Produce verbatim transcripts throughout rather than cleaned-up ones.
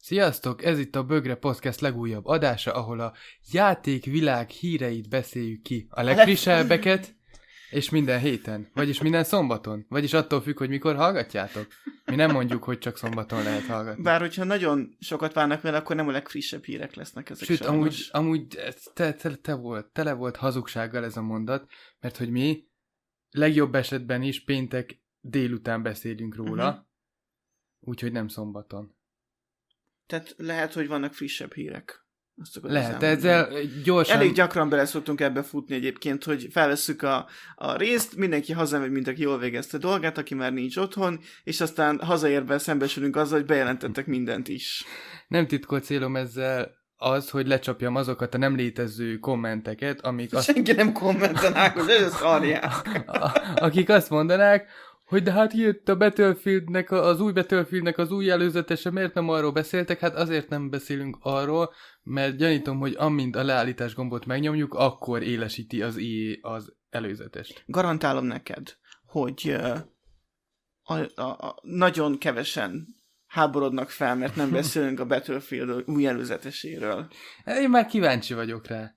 Sziasztok! Ez itt a Bögre Podcast legújabb adása, ahol a játékvilág híreit beszéljük ki. A legfrissebbeket, és minden héten. Vagyis minden szombaton. Vagyis attól függ, hogy mikor hallgatjátok. Mi nem mondjuk, hogy csak szombaton lehet hallgatni. Bár hogyha nagyon sokat várnak vele, akkor nem a legfrissebb hírek lesznek ezek. Sőt, amúgy, amúgy te, te, te volt, tele volt hazugsággal ez a mondat, mert hogy mi legjobb esetben is péntek délután beszélünk róla, uh-huh. Úgyhogy nem szombaton. Tehát lehet, hogy vannak frissebb hírek. Lehet, ezzel gyorsan... Elég gyakran bele szoktunk ebbe futni egyébként, hogy felvesszük a, a részt, mindenki hazamegy, mint aki jól végezte dolgát, aki már nincs otthon, és aztán hazaérve szembesülünk azzal, hogy bejelentettek mindent is. Nem titkolt célom ezzel az, hogy lecsapjam azokat a nem létező kommenteket, amik... Azt... Senki nem kommentel, Ákos, ez szarják. Akik azt mondanák, hogy de hát jött a Battlefieldnek, az új Battlefieldnek az új előzetese, miért nem arról beszéltek? Hát azért nem beszélünk arról, mert gyanítom, hogy amint a leállítás gombot megnyomjuk, akkor élesíti az i á az előzetest. Garantálom neked, hogy uh, a, a, a, nagyon kevesen háborodnak fel, mert nem beszélünk a Battlefield új előzeteséről. Én már kíváncsi vagyok rá.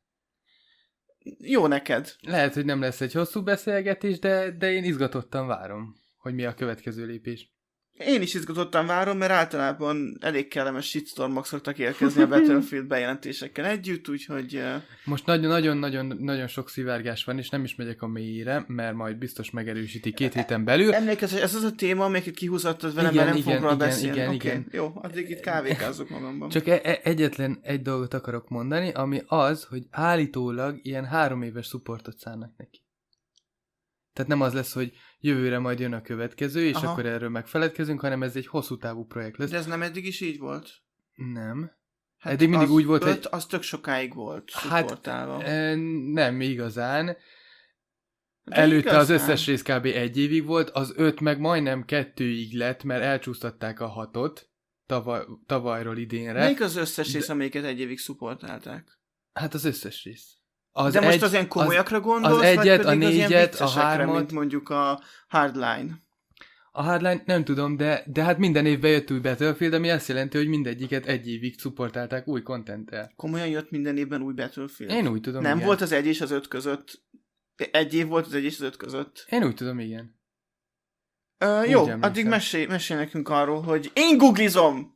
Jó neked. Lehet, hogy nem lesz egy hosszú beszélgetés, de, de én izgatottan várom, hogy mi a következő lépés. Én is izgatottan várom, mert általában elég kellemes shitstormok szoktak érkezni a Battlefield bejelentésekkel együtt, úgyhogy... Most nagyon-nagyon-nagyon sok szivárgás van, és nem is megyek a mélyére, mert majd biztos megerősíti két héten belül. Emlékezz, hogy ez az a téma, amiket kihúzottad velem, igen, mert nem igen, fogok róla igen, beszélni. igen, okay. igen. Jó, addig itt kávékázzuk magamban. Csak e- e- egyetlen egy dolgot akarok mondani, ami az, hogy állítólag ilyen három éves supportot szánnak neki. Tehát nem az lesz, hogy jövőre majd jön a következő, és Aha. akkor erről megfeledkezünk, hanem ez egy hosszú távú projekt lesz. De ez nem eddig is így volt? Nem. Hát eddig mindig úgy volt, öt, hogy... az tök sokáig volt szupportálva. Hát nem igazán. De előtte igazán. Az összes rész kb. Egy évig volt, az öt meg majdnem kettőig lett, mert elcsúsztatták a hatot tavaly, tavalyról idénre. Melyik az összes rész, De... amelyiket egy évig szupportálták? Hát az összes rész. Az De most egy, az ilyen komolyakra az, gondolsz, az egyet, vagy a négyet, a hármat, mint mondjuk a Hardline? A Hardline nem tudom, de, de hát minden évben jött új Battlefield, ami azt jelenti, hogy mindegyiket egy évig szupportálták új contenttel. Komolyan jött minden évben új Battlefield? Én úgy tudom, Nem igen. volt az egy és az öt között? Egy év volt az egy és az öt között? Én úgy tudom, igen. Uh, jó, emlékszem. Addig mesélj, mesélj nekünk arról, hogy én googlizom!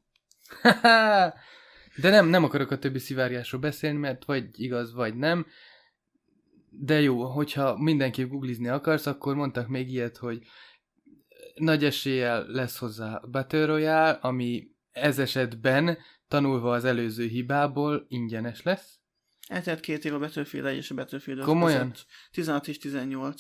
De nem, nem akarok a többi szivárgásról beszélni, mert vagy igaz, vagy nem. De jó, hogyha mindenképp googlizni akarsz, akkor mondtak még ilyet, hogy nagy eséllyel lesz hozzá Battle Royale, ami ez esetben, tanulva az előző hibából, ingyenes lesz. Eltelt két év a Battlefield egy és a Battlefield öt. Komolyan? tizenhat és tizennyolc.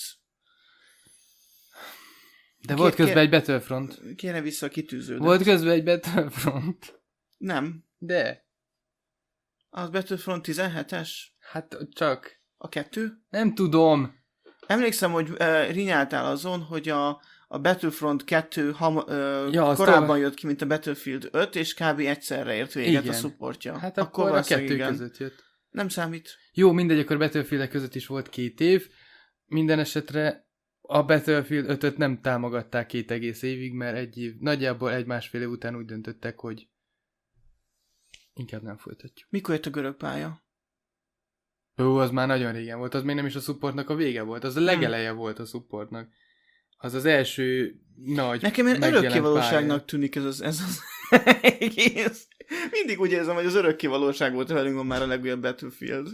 De volt közben egy Battlefront. Kérne vissza a kitűződet. Volt közben egy Battlefront. Nem. De. Az Battlefront tizenhetes? Hát csak. A kettő? Nem tudom. Emlékszem, hogy uh, rinyáltál azon, hogy a, a Battlefront kettő ham, uh, ja, korábban tovább... jött ki, mint a Battlefield öt, és kb. Egyszerre ért véget igen. a supportja. Hát akkor, akkor a kettő igen. között jött. Nem számít. Jó, mindegy, akkor Battlefield között is volt két év. Minden esetre a Battlefield ötöt nem támogatták két egész évig, mert egy év, nagyjából egy-másfél év után úgy döntöttek, hogy inkább nem folytatjuk. Mikor jött a görög pálya? Ó, az már nagyon régen volt, az még nem is a supportnak a vége volt, az a legeleje hmm. volt a supportnak. Az az első nagy Nekem ilyen örökkévalóságnak tűnik ez az, ez az egész. Mindig úgy érzem, hogy az örökkévalóság volt velünk van már a legújabb Battlefield.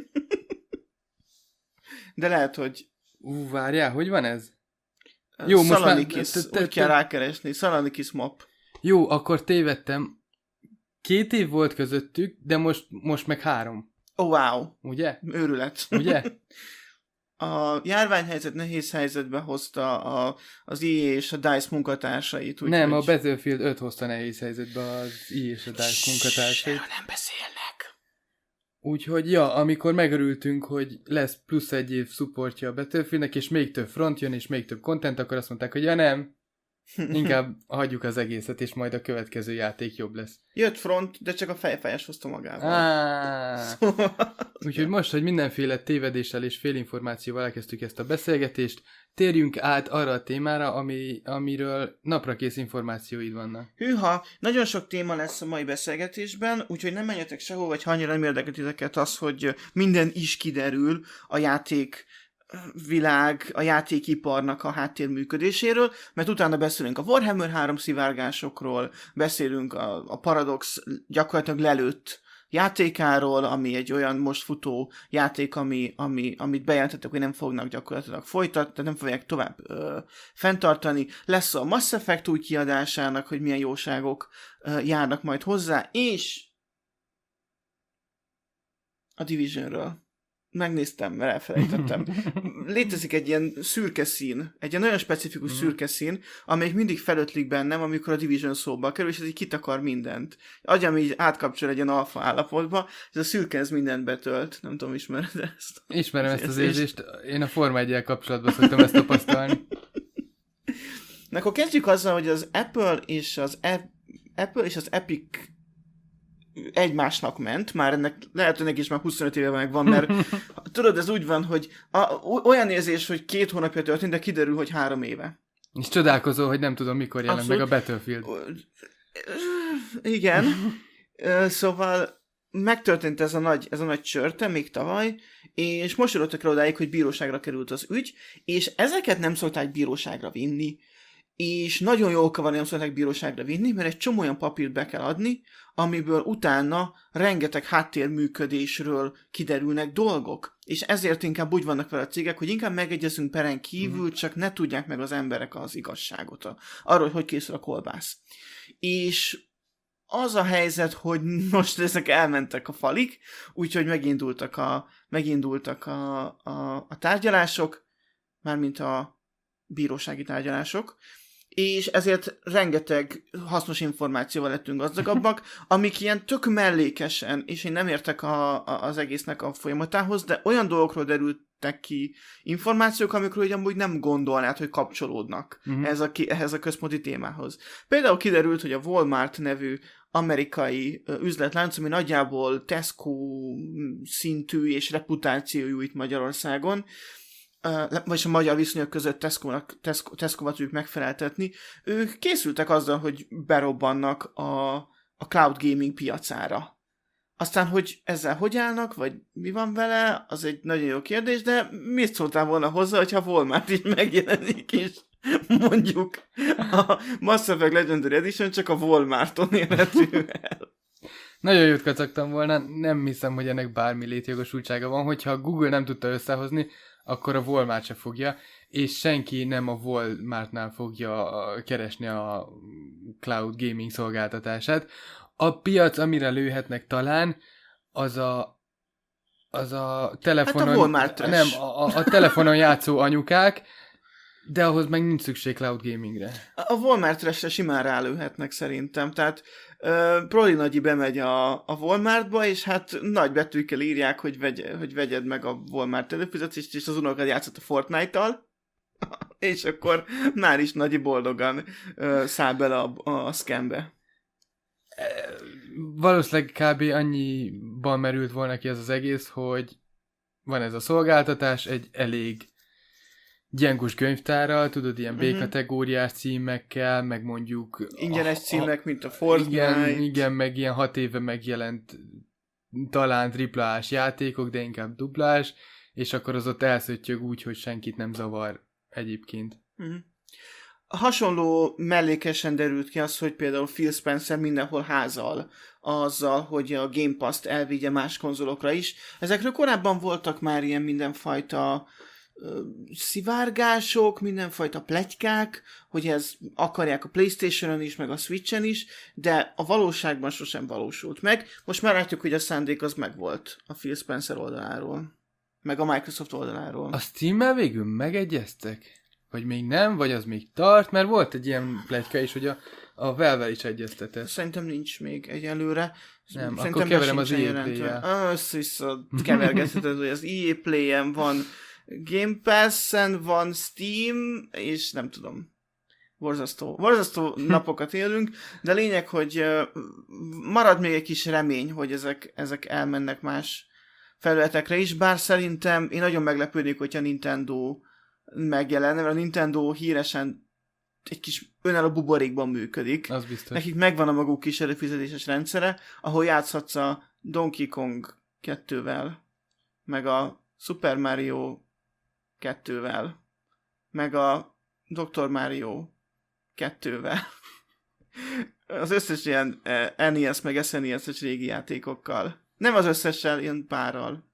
De lehet, hogy... Ú, várjál, hogy van ez? Jó, most már... Úgy kell rákeresni. Szalanikis map. Jó, akkor tévedtem. Két év volt közöttük, de most, most meg három. Oh, wow. Ugye? Őrület. Ugye? A járványhelyzet nehéz helyzetbe hozta a, az i á és a DICE munkatársait. Úgy, nem, hogy... a Battlefield öt hozta nehéz helyzetbe az i á és a DICE munkatársait. Erről nem beszélnek. Úgyhogy, ja, amikor megörültünk, hogy lesz plusz egy év supportja a Battlefieldnek, és még több front jön, és még több content, akkor azt mondták, hogy ja nem, Inkább hagyjuk az egészet, és majd a következő játék jobb lesz. Jött Front, de csak a fejfájás hozta magával. Ah. Szóval... Úgyhogy most, hogy mindenféle tévedéssel és félinformációval elkezdtük ezt a beszélgetést, térjünk át arra a témára, ami, amiről naprakész információid vannak. Hűha, nagyon sok téma lesz a mai beszélgetésben, úgyhogy nem menjetek sehol, vagy ha annyira nem érdekel titeket az, hogy minden is kiderül a játék világ, a játékiparnak a háttér működéséről, mert utána beszélünk a Warhammer három szivárgásokról, beszélünk a, a Paradox gyakorlatilag lelőtt játékáról, ami egy olyan most futó játék, ami, ami, amit bejelentettek, hogy nem fognak gyakorlatilag folytatni, tehát nem fogják tovább ö, fenntartani. Lesz a Mass Effect új kiadásának, hogy milyen jóságok ö, járnak majd hozzá, és a Divisionről. Megnéztem, mert elfelejtettem. Létezik egy ilyen szürke szín, egy ilyen nagyon specifikus mm. szürke szín, amelyik mindig felötlik bennem, amikor a Division szóba kerül, és ez így kitakar mindent. Agyam így átkapcsol egy ilyen alfa állapotba, és a szürke ez mindent betölt. Nem tudom, ismered ezt? Ismerem ezt az érzést. Én a Forma egyel kapcsolatban szoktam ezt tapasztalni. Na akkor kezdjük azzal, hogy az Apple és az, e- Apple és az Epic egymásnak ment, már ennek lehet, hogy neki is már huszonöt éve megvan, mert tudod, ez úgy van, hogy a, olyan érzés, hogy két hónapja történt, de kiderül, hogy három éve. És csodálkozó, hogy nem tudom, mikor jelen meg a Battlefield. Igen. Szóval megtörtént ez a nagy, ez a nagy csörte még tavaly, és most jutottak rá odáig, hogy bíróságra került az ügy, és ezeket nem szokták bíróságra vinni, és nagyon jó oka van, hogy nem szokták bíróságra vinni, mert egy csomó olyan papírt be kell adni, amiből utána rengeteg háttérműködésről kiderülnek dolgok. És ezért inkább úgy vannak vele a cégek, hogy inkább megegyezünk peren kívül, csak ne tudják meg az emberek az igazságot. Arról, hogy hogy készül a kolbász. És az a helyzet, hogy most ezek elmentek a falik, úgyhogy megindultak a, megindultak a, a, a tárgyalások, mármint a bírósági tárgyalások, és ezért rengeteg hasznos információval lettünk gazdagabbak, amik ilyen tök mellékesen, és én nem értek a, a, az egésznek a folyamatához, de olyan dolgokról derültek ki információk, amikről ugye amúgy nem gondolnád, hogy kapcsolódnak uh-huh. ehhez, a, ehhez a központi témához. Például kiderült, hogy a Walmart nevű amerikai üzletlánc, ami nagyjából Tesco szintű és reputációjú itt Magyarországon, vagyis a magyar viszonyok között Tesco-nak, Tesco, Tesco-vat tudjuk megfeleltetni, ők készültek azzal, hogy berobbannak a, a cloud gaming piacára. Aztán, hogy ezzel hogy állnak, vagy mi van vele, az egy nagyon jó kérdés, de mit szóltál volna hozzá, hogyha Walmart így megjelenik, és mondjuk a Mass Effect Legendary Edition csak a Walmarton érhető el. Nagyon jót kacagtam volna, nem hiszem, hogy ennek bármi létjogosultsága van, hogyha a Google nem tudta összehozni, akkor a Walmart se fogja, és senki nem a Walmartnál fogja keresni a cloud gaming szolgáltatását. A piac, amire lőhetnek talán, az a, az a telefonon... Hát a Walmart nem, a, a telefonon játszó anyukák, de ahhoz meg nincs szükség cloud gamingre. A Walmart-resre simán rálőhetnek szerintem, tehát uh, Proli Nagyi bemegy a, a Walmartba, és hát nagy betűkkel írják, hogy, vegy, hogy vegyed meg a Walmart előfizetést, és az unokad játszott a Fortnite-tal, és akkor már is Nagyi boldogan uh, száll bele a, a scambe. Valószínűleg kb. Annyiban merült volna ki ez az egész, hogy van ez a szolgáltatás, egy elég gyengus könyvtárral, tudod, ilyen uh-huh. B-kategóriás címekkel, meg mondjuk... Ingyenes a, címek, a, mint a Fortnite. Igen, igen, meg ilyen hat éve megjelent talán triplás játékok, de inkább duplás, és akkor az ott elszöttyög úgy, hogy senkit nem zavar egyébként. Uh-huh. Hasonló mellékesen derült ki az, hogy például Phil Spencer mindenhol házal azzal, hogy a Game Pass-t elvigye más konzolokra is. Ezekről korábban voltak már ilyen mindenfajta uh, szivárgások, mindenfajta pletykák, hogy ez akarják a PlayStation-on is, meg a Switch-en is, de a valóságban sosem valósult meg. Most már látjuk, hogy a szándék az megvolt a Phil Spencer oldaláról, meg a Microsoft oldaláról. A Steam-mel végül megegyeztek? Vagy még nem, vagy az még tart, mert volt egy ilyen pletyka is, hogy a, a Valve-vel is egyeztetett. Szerintem nincs még egyelőre. Nem, Szerintem akkor keverem az E A Play-jel. Össze-vissza kevergetheted, hogy az E A Play-en van Game Pass-en, van Steam, és nem tudom. borzasztó, borzasztó napokat élünk, de lényeg, hogy marad még egy kis remény, hogy ezek, ezek elmennek más felületekre is, bár szerintem én nagyon meglepődnék, hogyha Nintendo megjelenne, mert a Nintendo híresen egy kis önálló buborékban működik. Az biztos. Nekik megvan a maguk kis előfizetéses rendszere, ahol játszhatsz a Donkey Kong kettővel, meg a Super Mario kettővel, meg a doktor Mario kettővel. Az összes ilyen en e es meg es en e es-es régi játékokkal. Nem az összessel, ilyen párral.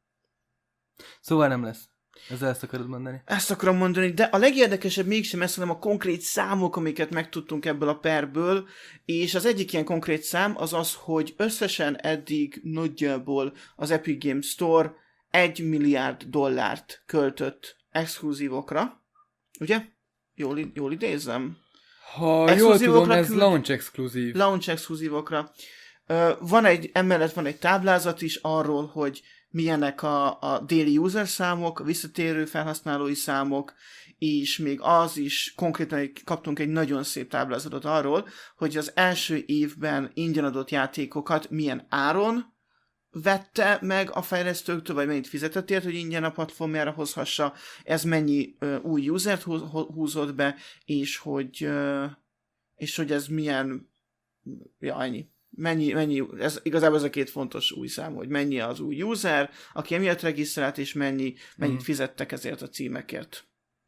Szóval nem lesz. Ezzel ezt akarod mondani? Ezt akarom mondani, de a legérdekesebb mégsem ez, hanem a konkrét számok, amiket megtudtunk ebből a perből, és az egyik ilyen konkrét szám az az, hogy összesen eddig nagyjából az Epic Games Store egy milliárd dollárt költött exkluzívokra. Ugye? Jól, jól idézem? Ha jól tudom, ez küld... launch exkluzív. Launch exkluzívokra. Van egy, emellett van egy táblázat is arról, hogy milyenek a, a daily user számok, a visszatérő felhasználói számok, és még az is, konkrétan kaptunk egy nagyon szép táblázatot arról, hogy az első évben ingyen adott játékokat milyen áron vette meg a fejlesztőktől, vagy mennyit fizetett ért, hogy ingyen a platformjára hozhassa, ez mennyi uh, új usert húzott be, és hogy, uh, és hogy ez milyen, ja, ennyi. Mennyi, mennyi, ez igazából ez a két fontos új szám, hogy mennyi az új user, aki emiatt regisztrált, és mennyi, mennyit mm. fizettek ezért a címekért.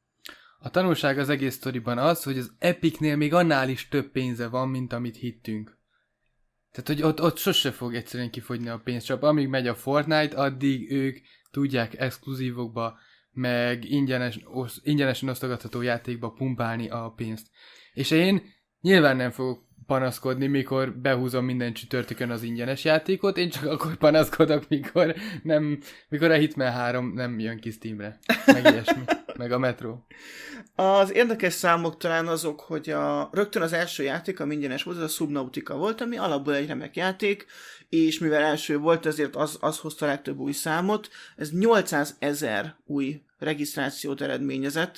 A tanulság az egész sztoriban az, hogy az Epicnél még annál is több pénze van, mint amit hittünk. Tehát, hogy ott, ott sose fog egyszerűen kifogyni a pénz, csak amíg megy a Fortnite, addig ők tudják exkluzívokba, meg ingyenes, osz, ingyenesen osztogatható játékba pumpálni a pénzt. És én nyilván nem fogok panaszkodni, mikor behúzom minden csütörtökön az ingyenes játékot, én csak akkor panaszkodok, mikor, nem, mikor a Hitman három nem jön ki Steamre, meg ilyesmi, meg a Metro. Az érdekes számok talán azok, hogy a, rögtön az első játék, ami ingyenes volt, az a Subnautica volt, ami alapból egy remek játék, és mivel első volt, ezért az, az hozta a legtöbb új számot. Ez nyolcszázezer új regisztrációt eredményezett,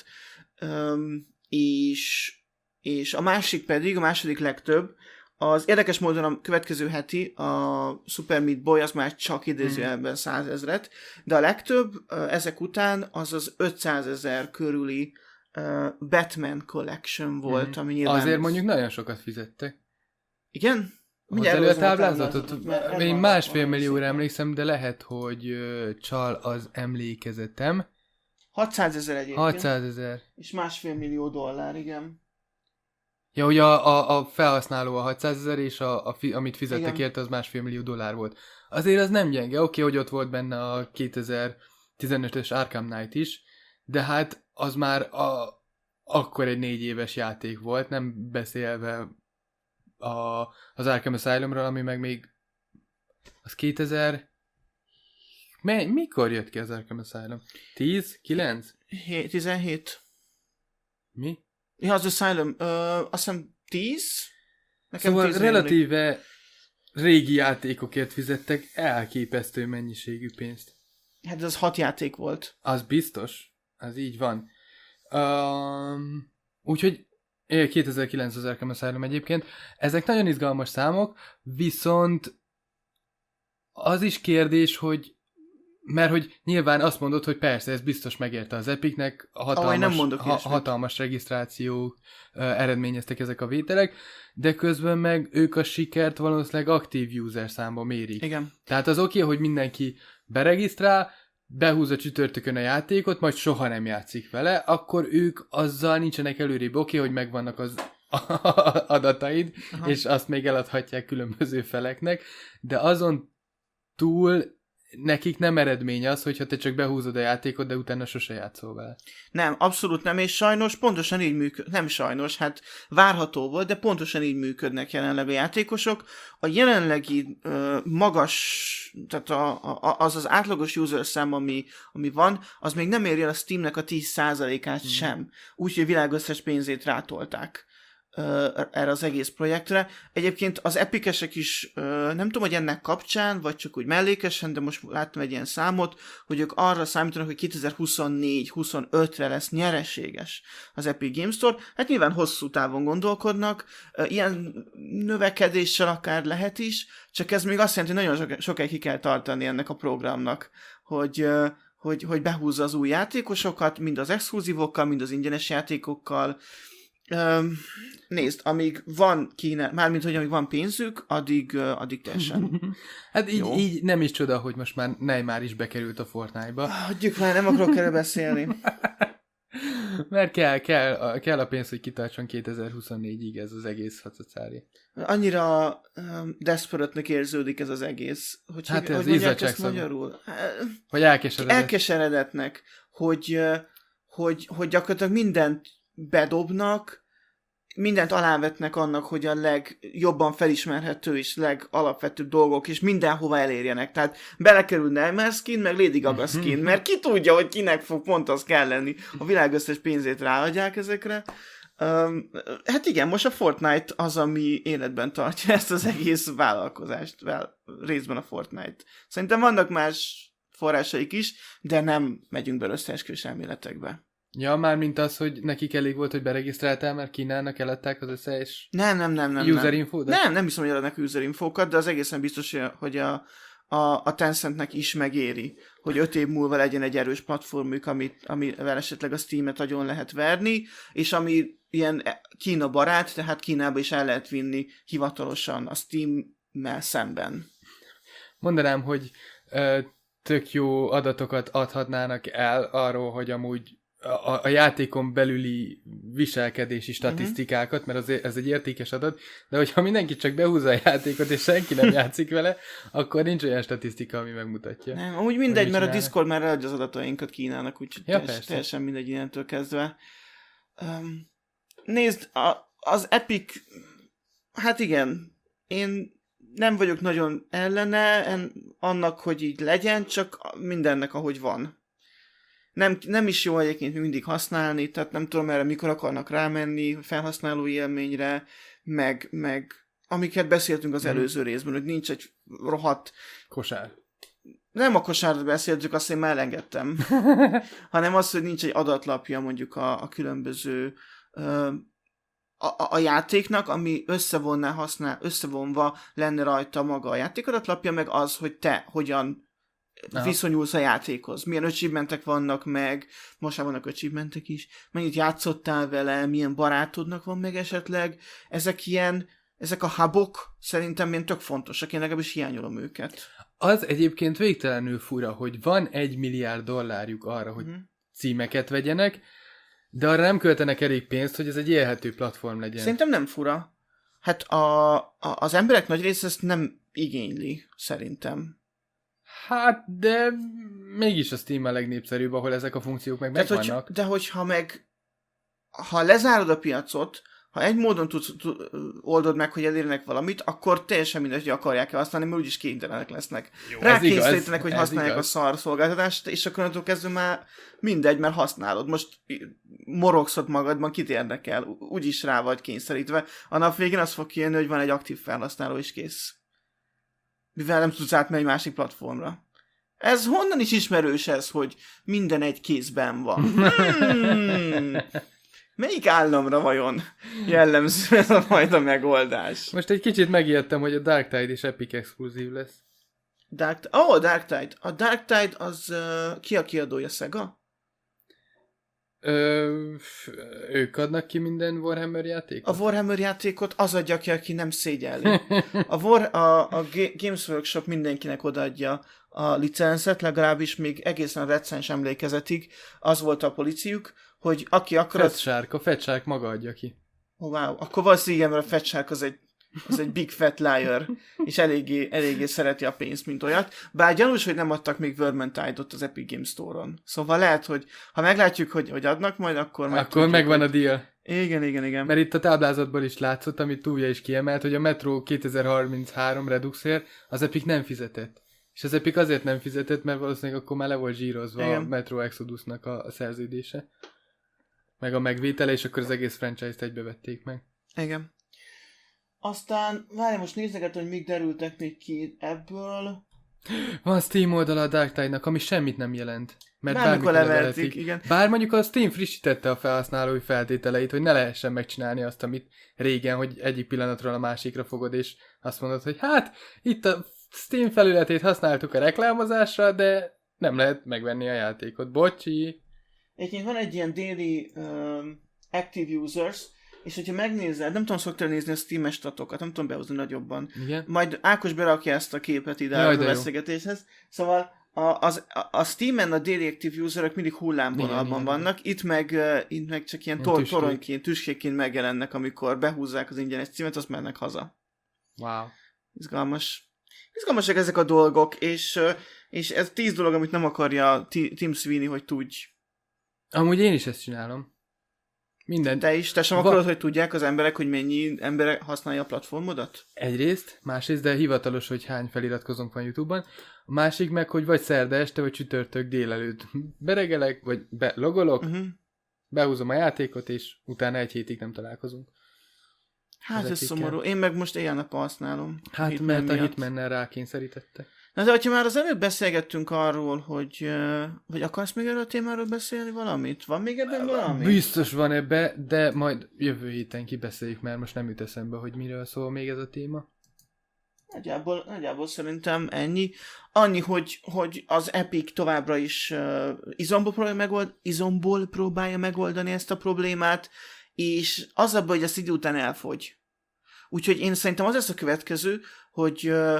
um, és és a másik pedig, a második legtöbb, az érdekes módon a következő heti, a Super Meat Boy, az már csak idézőjelben százezret, de a legtöbb ezek után az az ötszázezer körüli uh, Batman Collection volt, mm. ami nyilván... Azért mondjuk nagyon sokat fizettek. Igen? Hozzá elő a táblázatot? Én másfél millióra emlékszem, de lehet, hogy uh, csal az emlékezetem. hatszázezer egyébként. hatszázezer. És másfél millió dollár, igen. Ja, hogy a, a, a felhasználó a hatszázezer, és a, a fi, amit fizettek érte, az másfél millió dollár volt. Azért az nem gyenge. Oké, okay, hogy ott volt benne a kétezer-tizenötös Arkham Knight is, de hát az már a, akkor egy négy éves játék volt, nem beszélve a, az Arkham Asylumról, ami meg még az kétezer... Mi, mikor jött ki az Arkham Asylum? tíz? kilenc? tizenhét. Mi? Ja, az Asylum, uh, azt hiszem tíz? Nekem szóval tíz relatíve emlék. Régi játékokért fizettek elképesztő mennyiségű pénzt. Hát az hat játék volt. Az biztos. Az így van. Um, úgyhogy kétezer-kilenc az Arkham Asylum egyébként. Ezek nagyon izgalmas számok, viszont az is kérdés, hogy mert hogy nyilván azt mondod, hogy persze, ez biztos megérte az Epicnek, hatalmas, oh, ha, hatalmas regisztráció uh, eredményeztek ezek a vételek, de közben meg ők a sikert valószínűleg aktív user számba mérik. Igen. Tehát az oké, okay, hogy mindenki beregisztrál, behúz a csütörtökön a játékot, majd soha nem játszik vele, akkor ők azzal nincsenek előrébb. Oké, okay, hogy megvannak az adataid, aha, és azt még eladhatják különböző feleknek, de azon túl nekik nem eredmény az, hogyha te csak behúzod a játékot, de utána sose játszol vele. Nem, abszolút nem, és sajnos pontosan így működ, nem sajnos, hát várható volt, de pontosan így működnek jelenleg a játékosok. A jelenlegi uh, magas, tehát a, a, az az átlagos user szám, ami, ami van, az még nem éri el a Steamnek a tíz százalékát hmm. sem. Úgyhogy világösszes pénzét rátolták. erre az egész projektre. Egyébként az epikesek is, nem tudom, hogy ennek kapcsán, vagy csak úgy mellékesen, de most láttam egy ilyen számot, hogy ők arra számítanak, hogy kétezer-huszonnégy huszonötre lesz nyereséges az Epic Games Store. Hát nyilván hosszú távon gondolkodnak, ilyen növekedéssel akár lehet is, csak ez még azt jelenti, hogy nagyon sokáig ki kell tartani ennek a programnak, hogy, hogy, hogy behúzza az új játékosokat, mind az exkluzívokkal, mind az ingyenes játékokkal. Um, nézd, amíg van Kína, mármint, hogy amíg van pénzük, addig, uh, addig teljesen. Hát így, így nem is csoda, hogy most már Neymar is bekerült a Fortnite-ba. Hagyjuk már, nem akarok erről beszélni. Mert kell, kell, kell a pénz, hogy kitartson kétezer-huszonnégyig ez az egész hacacári. Annyira um, desperate-nek érződik ez az egész. Hogy hát hogy, ez hogy mondják ezt szó. magyarul? Hogy elkeseredett. Elkeseredetnek, hogy, hogy, hogy gyakorlatilag mindent bedobnak, mindent alávetnek annak, hogy a legjobban felismerhető és legalapvetőbb dolgok is mindenhova elérjenek. Tehát belekerül Neymar skin, meg Lady Gaga skin, mert ki tudja, hogy kinek fog pont az kell lenni. A világ összes pénzét ráadják ezekre. Um, hát igen, most a Fortnite az, ami életben tartja ezt az egész vállalkozást, vel, részben a Fortnite. Szerintem vannak más forrásaik is, de nem megyünk be összeesküvés elméletekbe. Ja, már mint az, hogy nekik elég volt, hogy beregisztráltál, mert Kínának eladták az összes nem, nem, nem, nem, user infót? Nem, nem hiszem, hogy eladnak user infókat, de az egészen biztos, hogy a, a, a Tencentnek is megéri, hogy öt év múlva legyen egy erős platformjuk, amit, amivel esetleg a Steam-et agyon lehet verni, és ami ilyen Kína barát, tehát Kínába is el lehet vinni hivatalosan a Steam-mel szemben. Mondanám, hogy ö, tök jó adatokat adhatnának el arról, hogy amúgy A, a játékon belüli viselkedési statisztikákat, mert az, ez egy értékes adat, de hogyha mindenki csak behúzza a játékot, és senki nem játszik vele, akkor nincs olyan statisztika, ami megmutatja. Nem, amúgy mindegy, mert a Discord már eladja az adatainkat Kínának, úgyhogy ja, teljes, teljesen mindegy innentől kezdve. Um, nézd, a, az Epic, hát igen, én nem vagyok nagyon ellene en, annak, hogy így legyen, csak mindennek, ahogy van. Nem, nem is jó egyébként mindig használni, tehát nem tudom erre mikor akarnak rámenni, felhasználó élményre, meg, meg amiket beszéltünk az előző részben, hogy nincs egy rohadt... Kosár. Nem a kosárról beszéltük, azt én már elengedtem, hanem az, hogy nincs egy adatlapja mondjuk a, a különböző ö, a, a játéknak, ami összevonná, használ, összevonva lenne rajta maga a játékadatlapja, meg az, hogy te hogyan Aha. viszonyulsz a játékhoz. Milyen achievementek vannak meg, most már vannak achievementek is, mennyit játszottál vele, milyen barátodnak van meg esetleg. Ezek ilyen, ezek a hubok szerintem ilyen tök fontosak, én legalábbis hiányolom őket. Az egyébként végtelenül fura, hogy van egy milliárd dollárjuk arra, hogy uh-huh. címeket vegyenek, de arra nem költenek elég pénzt, hogy ez egy élhető platform legyen. Szerintem nem fura. Hát a, a, az emberek nagy része ezt nem igényli, szerintem. Hát, de mégis a Steam a legnépszerűbb, ahol ezek a funkciók meg Tehát, megvannak. Hogy, de hogyha meg, ha lezárod a piacot, ha egy módon tudsz, tud, oldod meg, hogy elérnek valamit, akkor teljesen mindegy, hogy akarják-e használni, mert úgyis kénytelenek lesznek. Rákényszerítenek, hogy használják igaz. a szar szolgáltatást, és akkor attól kezdve már mindegy, mert használod. Most morogszod magadban, kit érdekel, úgyis rá vagy kényszerítve. A nap végén az fog kijönni, hogy van egy aktív felhasználó, és kész. Mivel nem tudsz átmenni egy másik platformra. Ez honnan is ismerős ez, hogy minden egy kézben van? Hmm. Melyik államra vajon jellemző ez a majd a megoldás? Most egy kicsit megijedtem, hogy a Dark Tide is Epic exkluzív lesz. Dark Tide? Ó, oh, Dark Tide. A Dark Tide az uh, ki a kiadója, Sega? Ö, ők adnak ki minden Warhammer játékot? A Warhammer játékot az adja ki, aki nem szégyelli. A, War, a, a Games Workshop mindenkinek odaadja a licencet, legalábbis még egészen recens emlékezetig az volt a políciuk, hogy aki akar... Fat Shark, a Fat Shark maga adja ki. Oh, wow, akkor valószínűleg, mert a Fat Shark az egy, az egy big fat liar, és eléggé, eléggé szereti a pénzt, mint olyat. Bár gyanús, hogy nem adtak még Vermintide-ot az Epic Games Store-on. Szóval lehet, hogy ha meglátjuk, hogy, hogy adnak majd, akkor meg Akkor tudjuk, megvan hogy... a deal. Igen, igen, igen. Mert itt a táblázatból is látszott, amit Túlja is kiemelt, hogy a Metro kétezer-harminchárom Reduxért az Epic nem fizetett. És az Epic azért nem fizetett, mert valószínűleg akkor már le volt zsírozva igen. a Metro Exodusnak a, a szerződése. Meg a megvétele, és akkor az egész franchise-t egybevették meg. Igen. Aztán, várj, most nézegetem, hogy még derültek még ki ebből. Van Steam oldala a Dark Tide-nak, ami semmit nem jelent. Mert Bármikor bármikor levertik, leverhetik. igen. Bár mondjuk a Steam frissítette a felhasználói feltételeit, hogy ne lehessen megcsinálni azt, amit régen, hogy egyik pillanatról a másikra fogod, és azt mondod, hogy hát, itt a Steam felületét használtuk a reklámozásra, de nem lehet megvenni a játékot. Bocsi! Egyébként van egy ilyen daily um, active users, és hogyha megnézed, nem tudom, szoktál nézni a Steam-es statokat, nem tudom behozni nagyobban. Igen? Majd Ákos berakja ezt a képet ide Jaj, a de jó. beszélgetéshez. Szóval a, az, a, a Steam-en a daily active userök mindig Igen, hullámvonalban igen. vannak, itt meg, uh, itt meg csak ilyen Ilyen tor- tüskék. toronyként, tüskékként megjelennek, amikor behúzzák az ingyenes címet, azt mennek haza. Wow. Izgalmas. Izgalmasak ezek a dolgok, és, uh, és ez tíz dolog, amit nem akarja T- Tim Sweeney, hogy tudj. Amúgy én is ezt csinálom. Minden. Te is, te sem Va- akarod, hogy tudják az emberek, hogy mennyi ember használja a platformodat? Egyrészt, másrészt, de hivatalos, hogy hány feliratkozónk van YouTube-on. A másik meg, hogy vagy szerda este, vagy csütörtök délelőtt beregelek, vagy belogolok, Uh-huh. behúzom a játékot, és utána egy hétig nem találkozunk. Hát ez Ezekkel. szomorú. Én meg most éjjel-nappal használom. Hát Hitman mert a miatt. Hitmannel rákényszerítette. Na de hogyha már az előbb beszélgettünk arról, hogy, uh, hogy akarsz még erről a témáról beszélni valamit? Van még ebben valami? Biztos van ebbe, de majd jövő héten kibeszéljük, mert most nem jut eszembe, hogy miről szól még ez a téma. Nagyjából, nagyjából szerintem ennyi. Annyi, hogy, hogy az Epic továbbra is uh, izomból, próbálja megold, izomból próbálja megoldani ezt a problémát, és az a baj, hogy ezt idő után elfogy. Úgyhogy én szerintem az lesz a következő, hogy uh,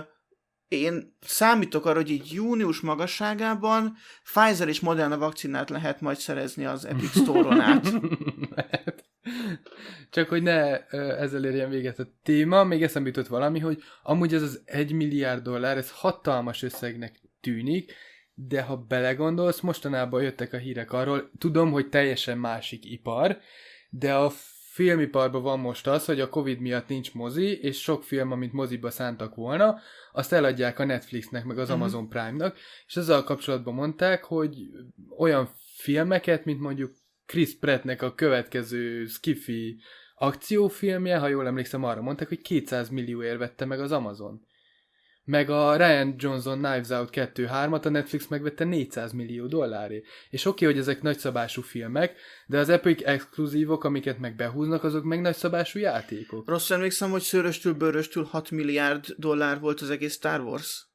én számítok arra, hogy így június magasságában Pfizer és Moderna vakcinát lehet majd szerezni az Epic Store-on át. Lehet. Csak hogy ne ö, ezzel érjen véget a téma, még eszembe jutott valami, hogy amúgy ez az egy milliárd dollár, ez hatalmas összegnek tűnik, de ha belegondolsz, mostanában jöttek a hírek arról, tudom, hogy teljesen másik ipar, de a filmiparban van most az, hogy a Covid miatt nincs mozi, és sok film, amit moziba szántak volna, azt eladják a Netflixnek, meg az Mhm. Amazon Prime-nak, és ezzel kapcsolatban mondták, hogy olyan filmeket, mint mondjuk Chris Prattnek a következő Skiffy akciófilmje, ha jól emlékszem, arra mondták, hogy kétszáz millióért vette meg az Amazon. Meg a Ryan Johnson Knives Out kettő hármat a Netflix megvette négyszáz millió dollárért. És oké, hogy ezek nagyszabású filmek, de az Epic exkluzívok, amiket meg behúznak, azok meg nagyszabású játékok. Rossz emlékszem, hogy szőröstül, bőröstül hat milliárd dollár volt az egész Star Wars.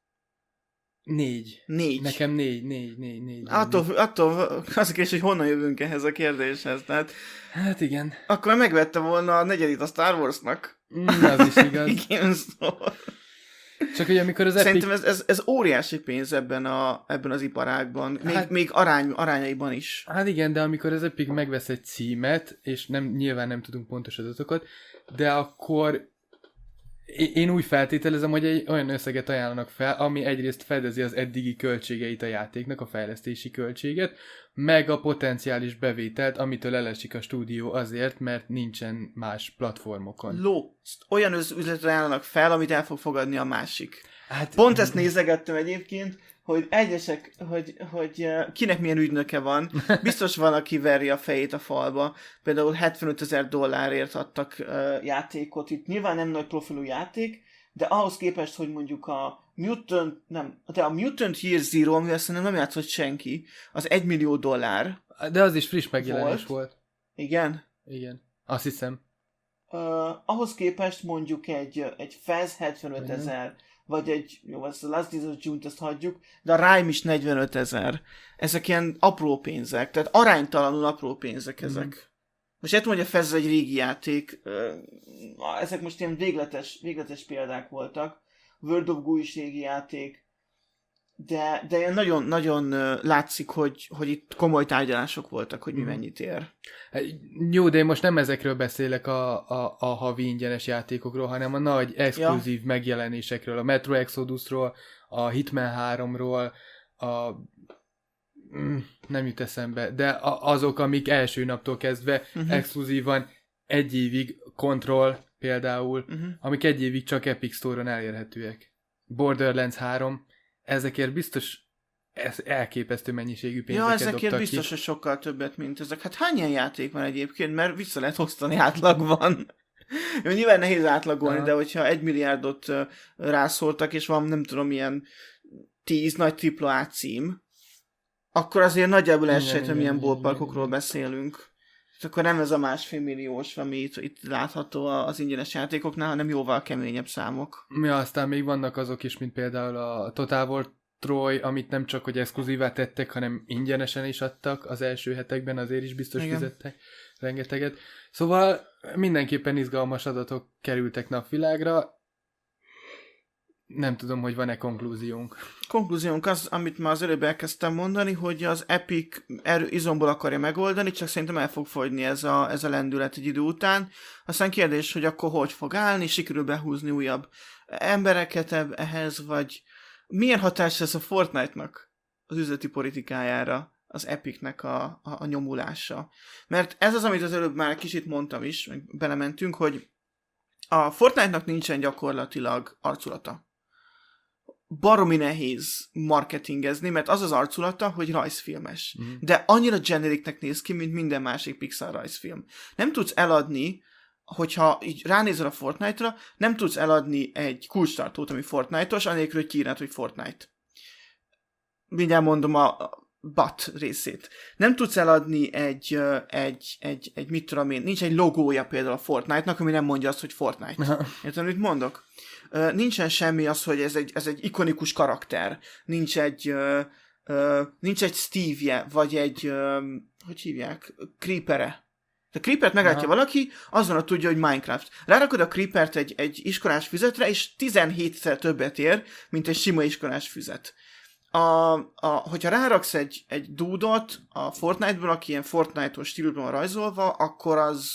Négy. Négy. Nekem négy, négy, négy, négy. Attól, négy. attól az a kérdés, hogy honnan jövünk ehhez a kérdéshez. Tehát Hát igen. akkor megvette volna a negyedik a Star Warsnak. Mm, az is igaz. Igen, szóval. Csak hogy amikor az Epic... Szerintem ez, ez, ez óriási pénz ebben, a, ebben az iparágban. Még, Hát- még arány, arányaiban is. Hát igen, de amikor az Epic megvesz egy címet, és nem, nyilván nem tudunk pontos adatokat, de akkor én én úgy feltételezem, hogy egy olyan összeget ajánlanak fel, ami egyrészt fedezi az eddigi költségeit a játéknak, a fejlesztési költséget, meg a potenciális bevételt, amitől elesik a stúdió azért, mert nincsen más platformokon. Ló, olyan üz- üzletre ajánlanak fel, amit el fog fogadni a másik. Hát, Pont ezt nézegettem egyébként, hogy egyesek, hogy, hogy eh, kinek milyen ügynöke van. Biztos van, aki veri a fejét a falba. Például hetvenötezer dollárért adtak uh, játékot. Itt nyilván nem nagy profilú játék, de ahhoz képest, hogy mondjuk a Mutant, nem, de a Mutant Year Zero, amivel szerintem nem játszott senki, az egy millió dollár. de az is friss megjelenés Volt. volt. Igen. Igen. Azt hiszem. Uh, ahhoz képest mondjuk egy, egy Fez hetvenötezer, vagy egy, jó, az a Last Days of June-t ezt hagyjuk, de a Rime is negyvenötezer. Ezek ilyen apró pénzek, tehát aránytalanul apró pénzek ezek. Mm. Most értem, hogy a Fez egy régi játék, uh, ezek most ilyen végletes, végletes példák voltak. World of Goo is régi játék, de, de ilyen nagyon, nagyon uh, látszik, hogy, hogy itt komoly tárgyalások voltak, hogy mi Mm. mennyit ér. Hát, jó, de én most nem ezekről beszélek a, a, a havi ingyenes játékokról, hanem a nagy exkluzív ja. megjelenésekről, a Metro Exodusról, a Hitman háromról, a... Mm, nem jut eszembe, de a, azok, amik első naptól kezdve uh-huh. exkluzívan egy évig, Control például, uh-huh. amik egy évig csak Epic Store-on elérhetőek. Borderlands három, ezekért biztos ez elképesztő mennyiségű pénzeket ja, dobtak ezekért biztos, hogy sokkal többet, mint ezek. Hát hány ilyen játék van egyébként, mert vissza lehet osztani átlagban. Jó, nyilván nehéz átlagolni, Aha. de hogyha egy milliárdot uh, rászóltak, és van nem tudom, ilyen tíz nagy tripla á cím, akkor azért nagyjából elsejtem, milyen ballparkokról beszélünk. És akkor nem ez a másfél milliós, ami itt, itt látható az ingyenes játékoknál, hanem jóval keményebb számok. Ja, aztán még vannak azok is, mint például a Total War Troy, amit nem csak hogy exkluzívá tettek, hanem ingyenesen is adtak az első hetekben, azért is biztos Igen. fizettek rengeteget. Szóval mindenképpen izgalmas adatok kerültek napvilágra. Nem tudom, hogy van-e konklúziónk. Konklúziónk az, amit már az előbb elkezdtem mondani, hogy az Epic erő izomból akarja megoldani, csak szerintem el fog fogyni ez a, ez a lendület egy idő után. Aztán kérdés, hogy akkor hogy fog állni, sikerül behúzni újabb embereket ehhez, vagy milyen hatás lesz a Fortnite-nak az üzleti politikájára, az Epicnek a, a, a nyomulása. Mert ez az, amit az előbb már kicsit mondtam is, meg belementünk, hogy a Fortnite-nak nincsen gyakorlatilag arculata. Baromi nehéz marketingezni, mert az az arculata, hogy rajzfilmes. Mm. De annyira generiknek néz ki, mint minden másik Pixar rajzfilm. Nem tudsz eladni, hogyha így ránézel a Fortnite-ra, nem tudsz eladni egy kulcstartót, ami Fortnite-os, anélkül, hogy kiírnád, hogy Fortnite. Mindjárt mondom a but részét. Nem tudsz eladni egy, egy, egy, egy mit tudom én, nincs egy logója például a Fortnite-nak, ami nem mondja azt, hogy Fortnite. Érted, mit mondok? Uh, nincsen semmi az, hogy ez egy, ez egy ikonikus karakter. Nincs egy uh, uh, nincs egy Steve-je, vagy egy uh, hogy hívják? Creeper-e. A Creepert meglátja Aha. valaki, azonnal tudja, hogy Minecraft. Rárakod a Creepert egy, egy iskolás füzetre, és tizenhétszer többet ér, mint egy sima iskolás füzet. A, a, hogyha ráraksz egy, egy dúdot a Fortnite-ból, aki ilyen Fortnite-os stílusban van rajzolva, akkor az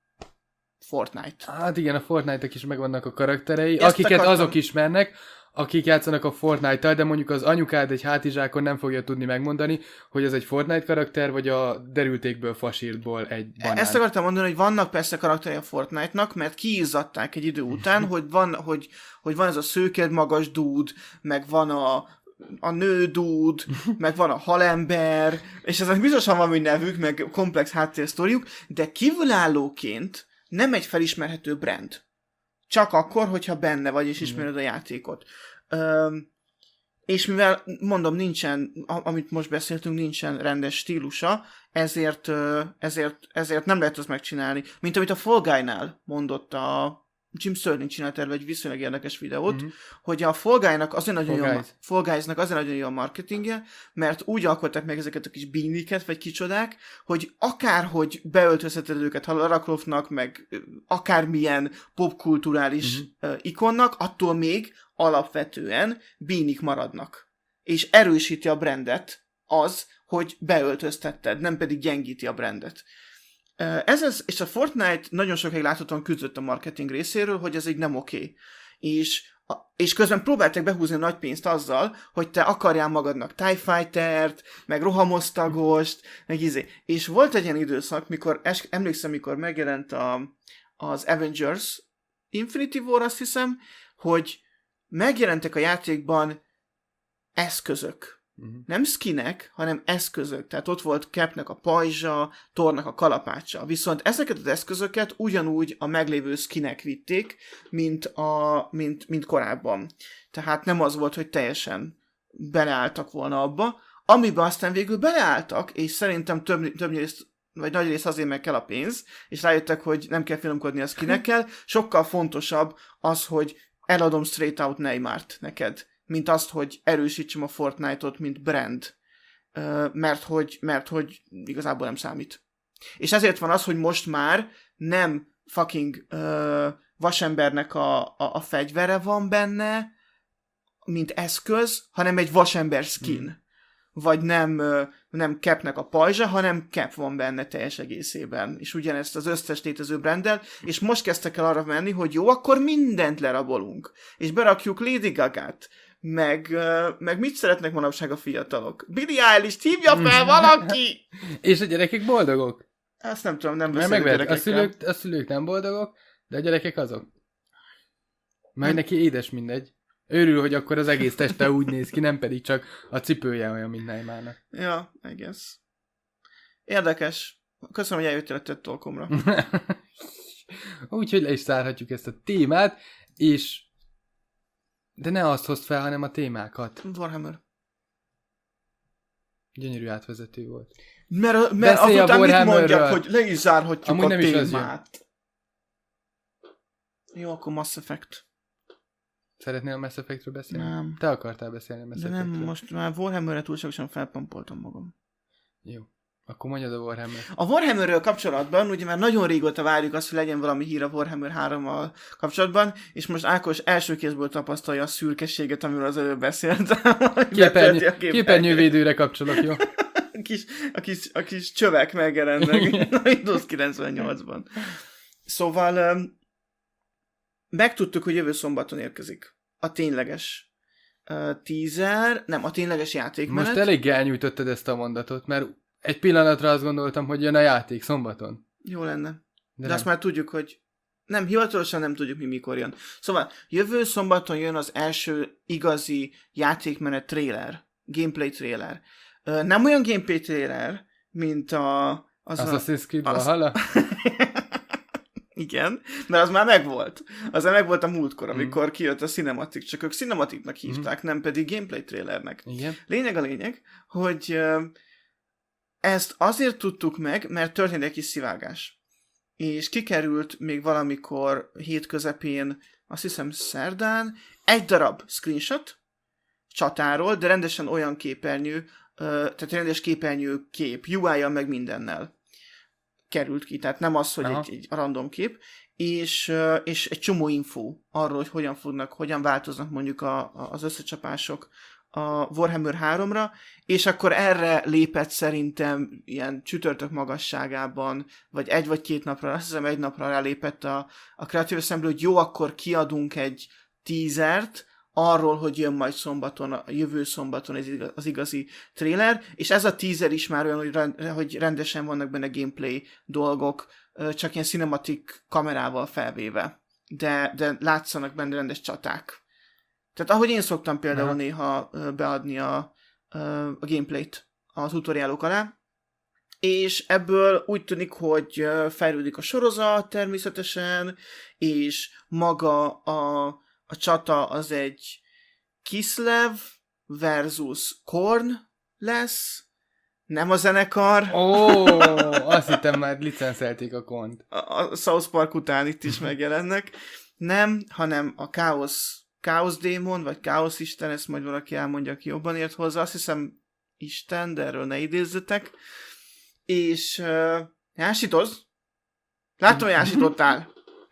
Fortnite. Hát igen, a Fortnite-ek is megvannak a karakterei, Ezt akiket akartam... azok ismernek, akik játszanak a Fortnite-tal, de mondjuk az anyukád egy hátizsákon nem fogja tudni megmondani, hogy ez egy Fortnite karakter, vagy a derültékből fasírtból egy banán. Ezt akartam mondani, hogy vannak persze karakterei a Fortnite-nak, mert kiizzadták egy idő után, hogy van, hogy, hogy van ez a szőked magas dúd, meg van a a nő dúd, meg van a halember, és ezek biztosan van, hogy nevük, meg komplex háttérsztoriuk, de kívülállóként nem egy felismerhető brand. Csak akkor, hogyha benne vagy, és ismered a játékot. Üm, és mivel, mondom, nincsen, amit most beszéltünk, nincsen rendes stílusa, ezért, ezért, ezért nem lehet azt megcsinálni. Mint amit a Fall Guy-nál mondott a Jim Sterling csinált erről egy viszonylag érdekes videót, mm-hmm. hogy a Fall Guy-nak azért nagyon jó, Fall Guys-nak azért nagyon jó a marketingje, mert úgy alkották meg ezeket a kis beaniket, vagy kicsodák, hogy akárhogy beöltözheted őket Lara Croftnak, meg akármilyen popkulturális mm-hmm. uh, ikonnak, attól még alapvetően beanik maradnak. És erősíti a brandet az, hogy beöltöztetted, nem pedig gyengíti a brandet. Ez az, és a Fortnite nagyon sokáig láthatóan küzdött a marketing részéről, hogy ez így nem oké. Okay. És, és közben próbálták behúzni a nagy pénzt azzal, hogy te akarjál magadnak TIE Fighter-t, meg rohamosztagost, meg izé. És volt egy ilyen időszak, mikor, emlékszem, mikor megjelent a, az Avengers Infinity War, azt hiszem, hogy megjelentek a játékban eszközök. Uh-huh. Nem skinek, hanem eszközök. Tehát ott volt Capnek a pajzsa, Thornak a kalapácsa. Viszont ezeket az eszközöket ugyanúgy a meglévő skinek vitték, mint, a, mint, mint korábban. Tehát nem az volt, hogy teljesen beleálltak volna abba, amiben aztán végül beleálltak, és szerintem több, több részt, vagy nagy rész azért meg kell a pénz, és rájöttek, hogy nem kell filmkodni a skinekkel. Sokkal fontosabb az, hogy eladom straight out Neymart neked, mint azt, hogy erősítsem a Fortnite-ot, mint brand, mert hogy, mert hogy igazából nem számít. És ezért van az, hogy most már nem fucking uh, vasembernek a, a, a fegyvere van benne, mint eszköz, hanem egy vasember skin. Hmm. Vagy nem, uh, nem Capnek a pajzsa, hanem Cap van benne teljes egészében. És ugyanezt az összes létező branddel, és most kezdtek el arra menni, hogy jó, akkor mindent lerabolunk. És berakjuk Lady Gagát, meg, uh, meg mit szeretnek manapság a fiatalok? Billie Eilish-t hívja fel valaki! És a gyerekek boldogok? Azt nem tudom, nem beszélek gyerekekkel. A szülők, a szülők nem boldogok, de a gyerekek azok. Mert hm. neki édes mindegy. Örül, hogy akkor az egész teste úgy néz ki, nem pedig csak a cipője olyan, mint Neymarnak. Ja, I guess. Érdekes. Köszönöm, hogy eljöttél a TED Talkomra. Úgyhogy le is zárhatjuk ezt a témát, és de ne azt hozd fel, hanem a témákat. Warhammer. Gyönyörű átvezető volt. Mert, mert azután mit mondják, hogy le is zárhatjuk amúgy a témát. Jó, akkor Mass Effect. Szeretnél a Mass Effectről beszélni? Nem. Te akartál beszélni a Mass De Effectről. nem, most már Warhammerre túlságosan felpampoltam magam. Jó. Akkor mondjad a Warhammer. A Warhammerről kapcsolatban, ugye már nagyon régóta várjuk azt, hogy legyen valami hír a Warhammer hárommal kapcsolatban, és most Ákos első kézből tapasztalja a szürkességet, amiről az előbb beszéltem. Képernyő, képernyővédőre kapcsolok, jó? a, kis, a, kis, a kis csövek megjelennek a Windows kilencvennyolcban. Szóval um, megtudtuk, hogy jövő szombaton érkezik a tényleges uh, teaser, nem, a tényleges játékmenet. Most elég elnyújtottad ezt a mondatot, mert egy pillanatra azt gondoltam, hogy jön a játék szombaton. Jó lenne. De, De nem. azt már tudjuk, hogy nem, hivatalosan nem tudjuk, mi mikor jön. Szóval jövő szombaton jön az első igazi játékmenet trailer, gameplay trailer. Nem olyan gameplay trailer, mint a... Az Assassin's Creed az... Valhalla? Igen, mert az már megvolt. Az már megvolt a múltkor, amikor mm. kijött a Cinematic, csak ők Cinematicnak hívták, mm. nem pedig gameplay trailernek. Igen. Lényeg a lényeg, hogy ezt azért tudtuk meg, mert történt egy kis szivágás. És kikerült még valamikor hét közepén, azt hiszem szerdán, egy darab screenshot csatáról, de rendesen olyan képernyő, tehát rendes képernyő kép, u i-jal meg mindennel került ki, tehát nem az, hogy egy, egy random kép, és, és egy csomó info arról, hogy hogyan fognak, hogyan változnak mondjuk a, a, az összecsapások a Warhammer háromra, és akkor erre lépett szerintem ilyen csütörtök magasságában, vagy egy vagy két napra, azt hiszem egy napra rálépett a, a Creative Assembly, hogy jó, akkor kiadunk egy teasert arról, hogy jön majd szombaton, a jövő szombaton az, igaz, az igazi trailer, és ez a teaser is már olyan, hogy, rend, hogy rendesen vannak benne gameplay dolgok, csak ilyen cinematic kamerával felvéve, de, de látszanak benne rendes csaták. Tehát ahogy én szoktam például Aha. néha beadni a, a gameplayt a tutoriálok alá, és ebből úgy tűnik, hogy fejlődik a sorozat természetesen, és maga a, a csata az egy Kislev versus Korn lesz, nem a zenekar. Ó, oh, azt hittem már licenszelték a kont. A, a South Park után itt is megjelennek. Nem, hanem a Chaos Chaos Démon, vagy Chaos Isten, ezt majd valaki elmondja, aki jobban ért hozzá. Azt hiszem Isten, de erről ne idézzetek. És uh, jásítoz? Látom, hogy jásítottál.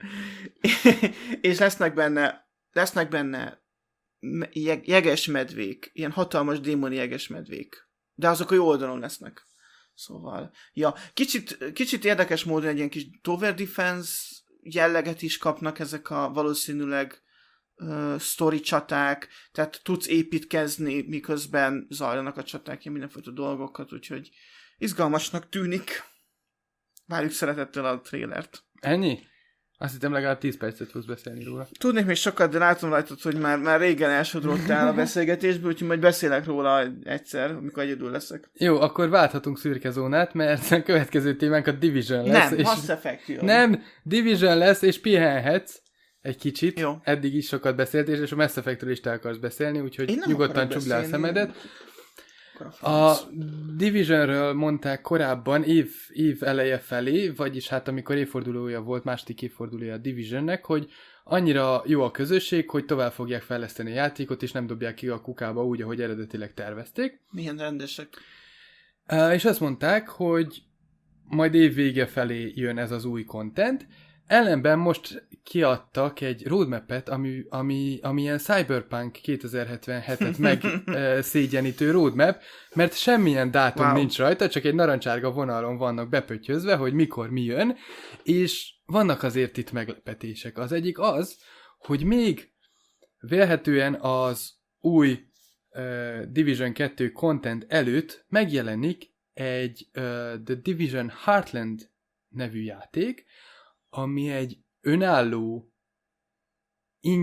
És lesznek benne, lesznek benne jeg- jegesmedvék, ilyen hatalmas démoni jegesmedvék. De azok a jó oldalon lesznek. Szóval, ja, kicsit, kicsit érdekes módon egy ilyen kis tower defense jelleget is kapnak ezek a valószínűleg Uh, sztori csaták, tehát tudsz építkezni, miközben zajlanak a csaták, ilyen mindenfajta dolgokat, úgyhogy izgalmasnak tűnik. Várjuk szeretettel a trailert. Ennyi? Azt hittem legalább tíz percet fogsz beszélni róla. Tudnék még sokat, de látom rajtad, hogy már, már régen elsodrottál a beszélgetésből, úgyhogy majd beszélek róla egyszer, amikor egyedül leszek. Jó, akkor válthatunk szürke zónát, mert a következő témánk a Division lesz. Nem, és... Mass Effect jön. Nem, Division lesz, és pihenhetsz egy kicsit. Jó. Eddig is sokat beszéltél, és a Mass Effectről is te akarsz beszélni, úgyhogy nyugodtan csukd le a szemedet. A Divisionről mondták korábban év, év eleje felé, vagyis hát amikor évfordulója volt, második évfordulója a Divisionnek, hogy annyira jó a közösség, hogy tovább fogják fejleszteni a játékot, és nem dobják ki a kukába úgy, ahogy eredetileg tervezték. Milyen rendesek. Uh, és azt mondták, hogy majd év vége felé jön ez az új content. Ellenben most kiadtak egy roadmap-et, ami, ami, ami ilyen Cyberpunk kétezer-hetvenhetet megszégyenítő roadmap, mert semmilyen dátum wow. nincs rajta, csak egy narancsárga vonalon vannak bepöttyözve, hogy mikor mi jön, és vannak azért itt meglepetések. Az egyik az, hogy még vélhetően az új uh, Division kettő content előtt megjelenik egy uh, The Division Heartland nevű játék, ami egy önálló,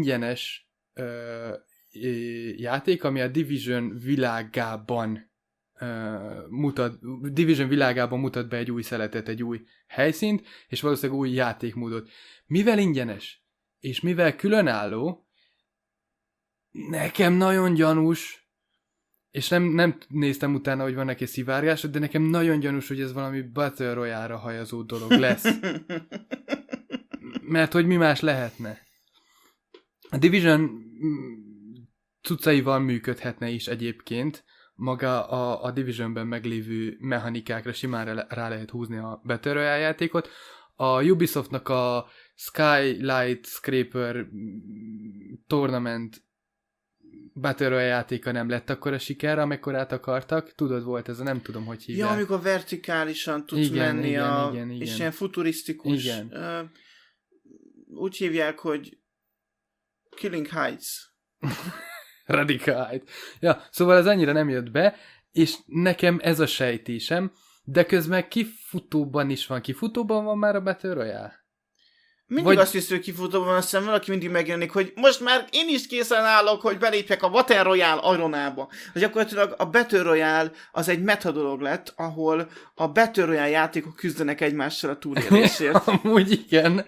ingyenes ö, ö, játék, ami a Division világában uh, mutat, Division világában mutat be egy új szeletet, egy új helyszínt, és valószínűleg új játékmódot. Mivel ingyenes, és mivel különálló, nekem nagyon gyanús, és nem, nem néztem utána, hogy van neki szivárgás, de nekem nagyon gyanús, hogy ez valami Battle Royale-ra hajazó dolog lesz. Mert hogy mi más lehetne? A Division cuccaival működhetne is egyébként. Maga a, a Divisionben meglévő mechanikákra simán rá lehet húzni a Battle Royale játékot. A Ubisoftnak a Skylight Scraper Tournament Battle Royale játéka nem lett akkora siker, amekkorát akartak. Tudod, volt ez a nem tudom, hogy hívják. Ja, amikor vertikálisan tudsz igen, menni, igen, a, igen, igen. és ilyen futurisztikus. Igen. Uh, úgy hívják, hogy Killing Heights. Radical. Ja, szóval ez annyira nem jött be, és nekem ez a sejtésem, de közben kifutóban is van. Kifutóban van már a Battle Royale? Mindig Vagy... azt hiszem, hogy kifutóban, aztán valaki mindig megjelenik, hogy most már én is készen állok, hogy belépjek a Battle Royale aronába. Gyakorlatilag a Battle Royale az egy meta dolog lett, ahol a Battle Royale játékok küzdenek egymással a túlélésért. Amúgy igen.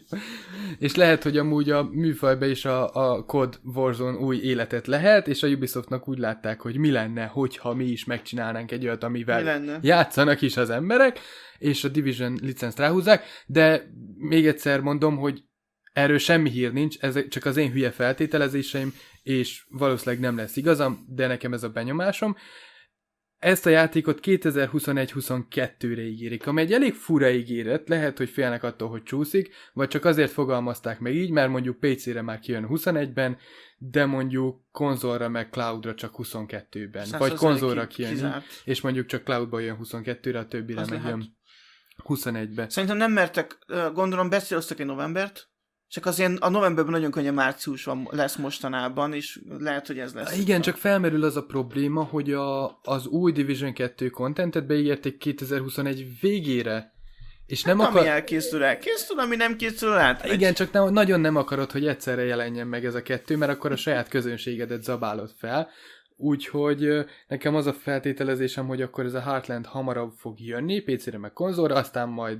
És lehet, hogy amúgy a műfajban is a, a cé o dé Warzone új életet lehet, és a Ubisoftnak úgy látták, hogy mi lenne, hogyha mi is megcsinálnánk egy olyat, amivel játszanak is az emberek, és a Division licenzt ráhúzzák, de még egyszer mondom, hogy erről semmi hír nincs, ez csak az én hülye feltételezéseim, és valószínűleg nem lesz igazam, de nekem ez a benyomásom. Ezt a játékot kétezer-huszonegy huszonkettőre ígérik, ami egy elég fura ígéret, lehet, hogy félnek attól, hogy csúszik, vagy csak azért fogalmazták meg így, mert mondjuk pé cére már kijön huszonegyben, de mondjuk konzolra meg cloudra csak huszonkettőben, Szász vagy konzolra kijön, kizárt. És mondjuk csak cloudba jön huszonkettőre, a többire meg jön huszonegybe. Szerintem nem mertek, gondolom beszéloztak egy novembert, csak azért a novemberben nagyon könnyen március van, lesz mostanában, és lehet, hogy ez lesz. Igen, csak felmerül az a probléma, hogy a, az új Division kettő contentet beígérték kétezer-huszonegy végére. És nem hát, akar... ami elkészül, elkészül, ami nem készül, át. Igen, csak nem, nagyon nem akarod, hogy egyszerre jelenjen meg ez a kettő, mert akkor a saját közönségedet zabálod fel. Úgyhogy nekem az a feltételezésem, hogy akkor ez a Heartland hamarabb fog jönni, pé cére meg konzolra, aztán majd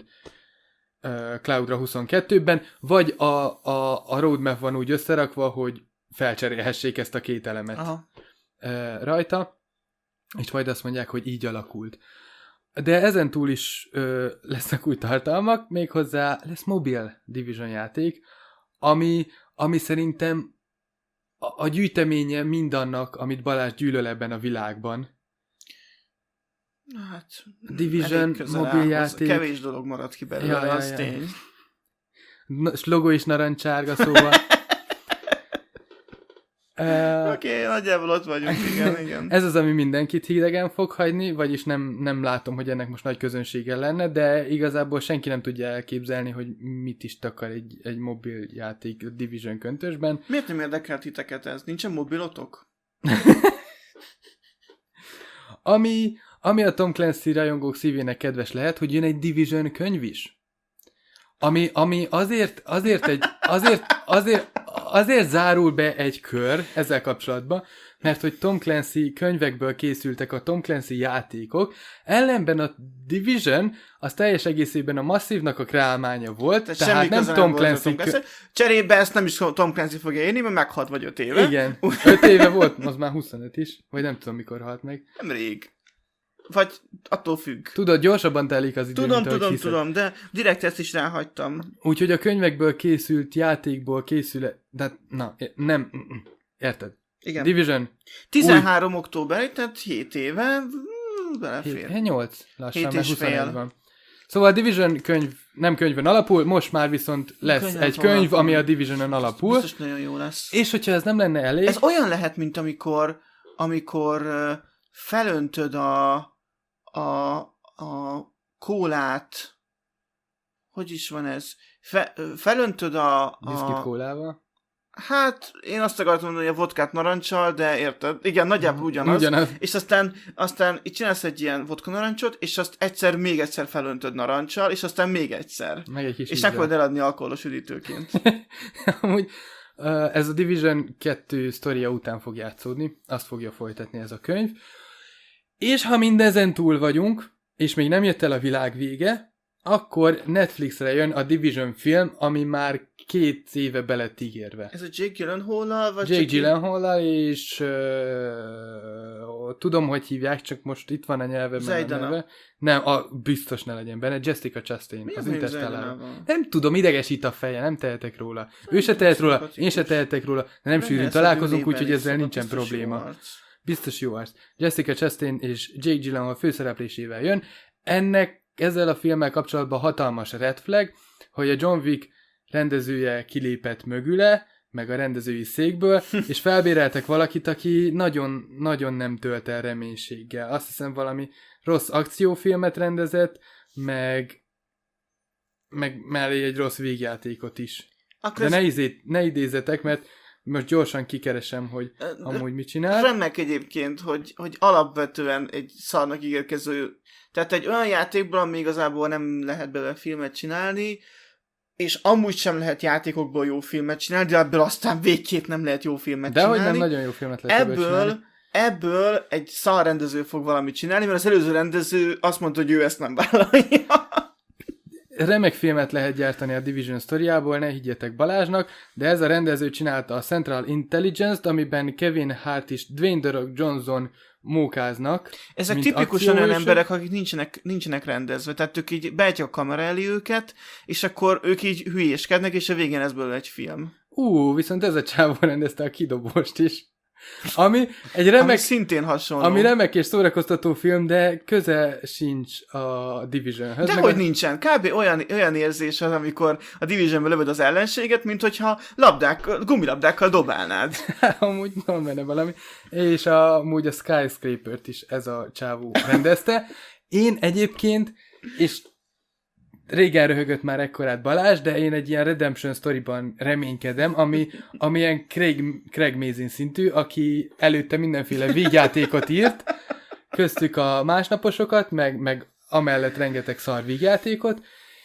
uh, cloudra huszonkettőben, vagy a, a, a roadmap van úgy összerakva, hogy felcserélhessék ezt a két elemet uh, rajta, és majd azt mondják, hogy így alakult. De ezen túl is uh, lesznek új tartalmak, méghozzá lesz mobil Division játék, ami, ami szerintem a, a gyűjteménye mindannak, amit Balázs gyűlöl ebben a világban. Hát, Division mobiljáték. Kevés dolog maradt ki belőle, ja, ja, az ja. tény. Na, logo is narancsárga, szóval. uh, Oké, okay, nagyjából ott vagyunk, igen, igen. Ez az, ami mindenkit hidegen fog hagyni, vagyis nem, nem látom, hogy ennek most nagy közönsége lenne, de igazából senki nem tudja elképzelni, hogy mit is takar egy, egy mobiljáték a Division köntösben. Miért nem érdekelt titeket ez? Nincsen mobilotok? ami, ami a Tom Clancy rajongók szívének kedves lehet, hogy jön egy Division könyv is. Ami, ami azért, azért, egy, azért, azért, azért zárul be egy kör ezzel kapcsolatban, mert hogy Tom Clancy könyvekből készültek a Tom Clancy játékok, ellenben a Division az teljes egészében a Massive-nak a kreálmánya volt, tehát, tehát nem Tom Clancy... Tom Clancy. Cserébe ezt nem is Tom Clancy fogja érni, mert meghalt vagy öt éve. Igen, öt éve volt, az már huszonöt is, vagy nem tudom mikor halt meg. Nem rég. Vagy attól függ. Tudod, gyorsabban telik az idő, Tudom, mint tudom, hiszed. tudom, de direkt ezt is ráhagytam. Úgyhogy a könyvekből készült játékból készül... De, na, nem... Érted? Igen. Division. tizenhárom új... október, tehát hét éve belefér. nyolc lassan, hét mert és huszonegy van. Szóval a Division könyv nem könyvön alapul, most már viszont lesz könyv egy könyv, alapul. Ami a Divisionon alapul. Biztos nagyon jó lesz. És hogyha ez nem lenne elég... Ez olyan lehet, mint amikor, amikor uh, felöntöd a, a, a kólát, hogy is van ez? Fe, felöntöd a... a... Viszki kólával? Hát, én azt akartam mondani, hogy a vodkát narancsal, de érted? Igen, nagyjából ugyanaz. ugyanaz. És aztán, aztán itt csinálsz egy ilyen vodka narancsot, és azt egyszer, még egyszer felöntöd narancsal, és aztán még egyszer. Meg egy kis és nem fogod eladni alkoholos üdítőként. Amúgy ez a Division kettő sztoria után fog játszódni, azt fogja folytatni ez a könyv. És ha mindezen túl vagyunk, és még nem jött el a világ vége, akkor Netflixre jön a Division film, ami már két éve be lett ígérve. Ez a Jake Gyllenhaal-al? Vagy Jake csak Gyllenhaal-al, és uh, tudom, hogy hívják, csak most itt van a nyelvemben a Zaydana. neve. Nem, a, biztos ne legyen benne, Jessica Chastain, Mi az az Interstellar. Zaydana? Nem tudom, idegesít a feje, nem tehetek róla. Nem ő se tehet róla, szimpatikus. én se tehetek róla, de nem Nem sűrűn lesz a találkozunk, Dune-ben úgyhogy is, ezzel szóval nincsen biztos jó probléma. arc. Biztos jó arc. Jessica Chastain és Jake Gyllenhaal főszereplésével jön. Ennek ezzel a filmmel kapcsolatban hatalmas red flag, hogy a John Wick rendezője kilépett mögüle, meg a rendezői székből, és felbéreltek valakit, aki nagyon-nagyon nem tölt el reménységgel. Azt hiszem valami rossz akciófilmet rendezett, meg, meg mellé egy rossz végjátékot is. Akkor De ez ne, izé, ne idézetek, mert most gyorsan kikeresem, hogy amúgy mit csinál. remek egyébként, hogy, hogy alapvetően egy szarnak ígérkező, tehát egy olyan játékból, ami igazából nem lehet belőle filmet csinálni, és amúgy sem lehet játékokból jó filmet csinálni, de ebből aztán végképp nem lehet jó filmet De csinálni. hogy nem nagyon jó filmet lehet ebből, ebből, csinálni. ebből egy szar rendező fog valamit csinálni, mert az előző rendező azt mondta, hogy ő ezt nem vállalja. Remek filmet lehet gyártani a Division sztoriából, ne higgyetek Balázsnak, de ez a rendező csinálta a Central Intelligence-t, amiben Kevin Hart és Dwayne The Rock Johnson mókáznak. Ezek mint tipikusan olyan akcióhősök. emberek, akik nincsenek, nincsenek rendezve. Tehát ők így beállítja a kamera elé őket, és akkor ők így hülyéskednek, és a végén ez belőle egy film. Ú, viszont ez a csávó rendezte a Kidobost is. Ami egy Ami remek, szintén hasonló. ami remek és szórakoztató film, de köze sincs a Divisionhöz. De Meg hogy a... nincsen. Kb. olyan, olyan érzés az, amikor a Divisionből lövöd az ellenséget, mint hogyha labdák, gumilabdákkal dobálnád. Amúgy van benne valami. És a, amúgy a Skyscraper-t is ez a csávó rendezte. Én egyébként, és régen röhögött már ekkorát Balázs, de én egy ilyen Redemption Story-ban reménykedem, ami, ami ilyen Craig, Craig Mazin szintű, aki előtte mindenféle vígjátékot írt, köztük a másnaposokat, meg, meg amellett rengeteg szar vígjátékot,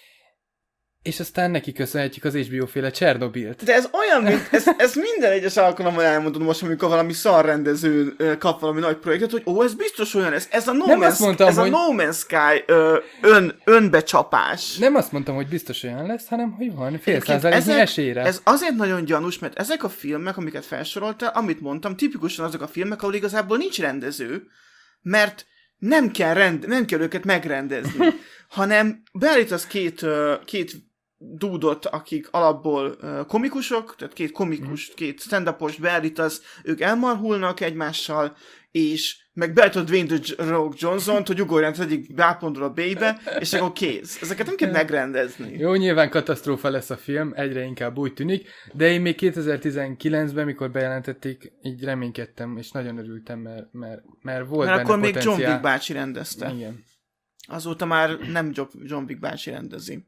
és aztán neki köszönhetjük az há bé ó-féle Csernobilt. De ez olyan, mint, ez, ez minden egyes alkalommal elmondod most, amikor valami szarrendező ö, kap valami nagy projektet, hogy ó, ez biztos olyan, ez, ez a No, Nem Man's, azt mondtam, ez hogy- a No Man's Sky ö, ön, önbecsapás. Nem azt mondtam, hogy biztos olyan lesz, hanem hogy van fél Egyébként százaléknyi ezek- esélyre. Ez azért nagyon gyanús, mert ezek a filmek, amiket felsoroltál, amit mondtam, tipikusan azok a filmek, ahol igazából nincs rendező, mert nem kell, rend, nem kell őket megrendezni, hanem beállítasz két, ö, két dúdot, akik alapból ö, komikusok, tehát két komikus, két stand-upos beállítasz, ők elmarhulnak egymással, és meg beállítod Dwayne The Rock Johnson-t, hogy ugorján az egyik bápontról a B-be, és akkor kész. Ezeket nem kell megrendezni. Jó, nyilván katasztrófa lesz a film, egyre inkább úgy tűnik, de én még kétezer-tizenkilencben, mikor bejelentették, így reménykedtem, és nagyon örültem, mert, mert, mert volt Mert benne akkor még potenciál. John Wick bácsi rendezte. Igen. Azóta már nem Jo- John Wick bácsi rendezi.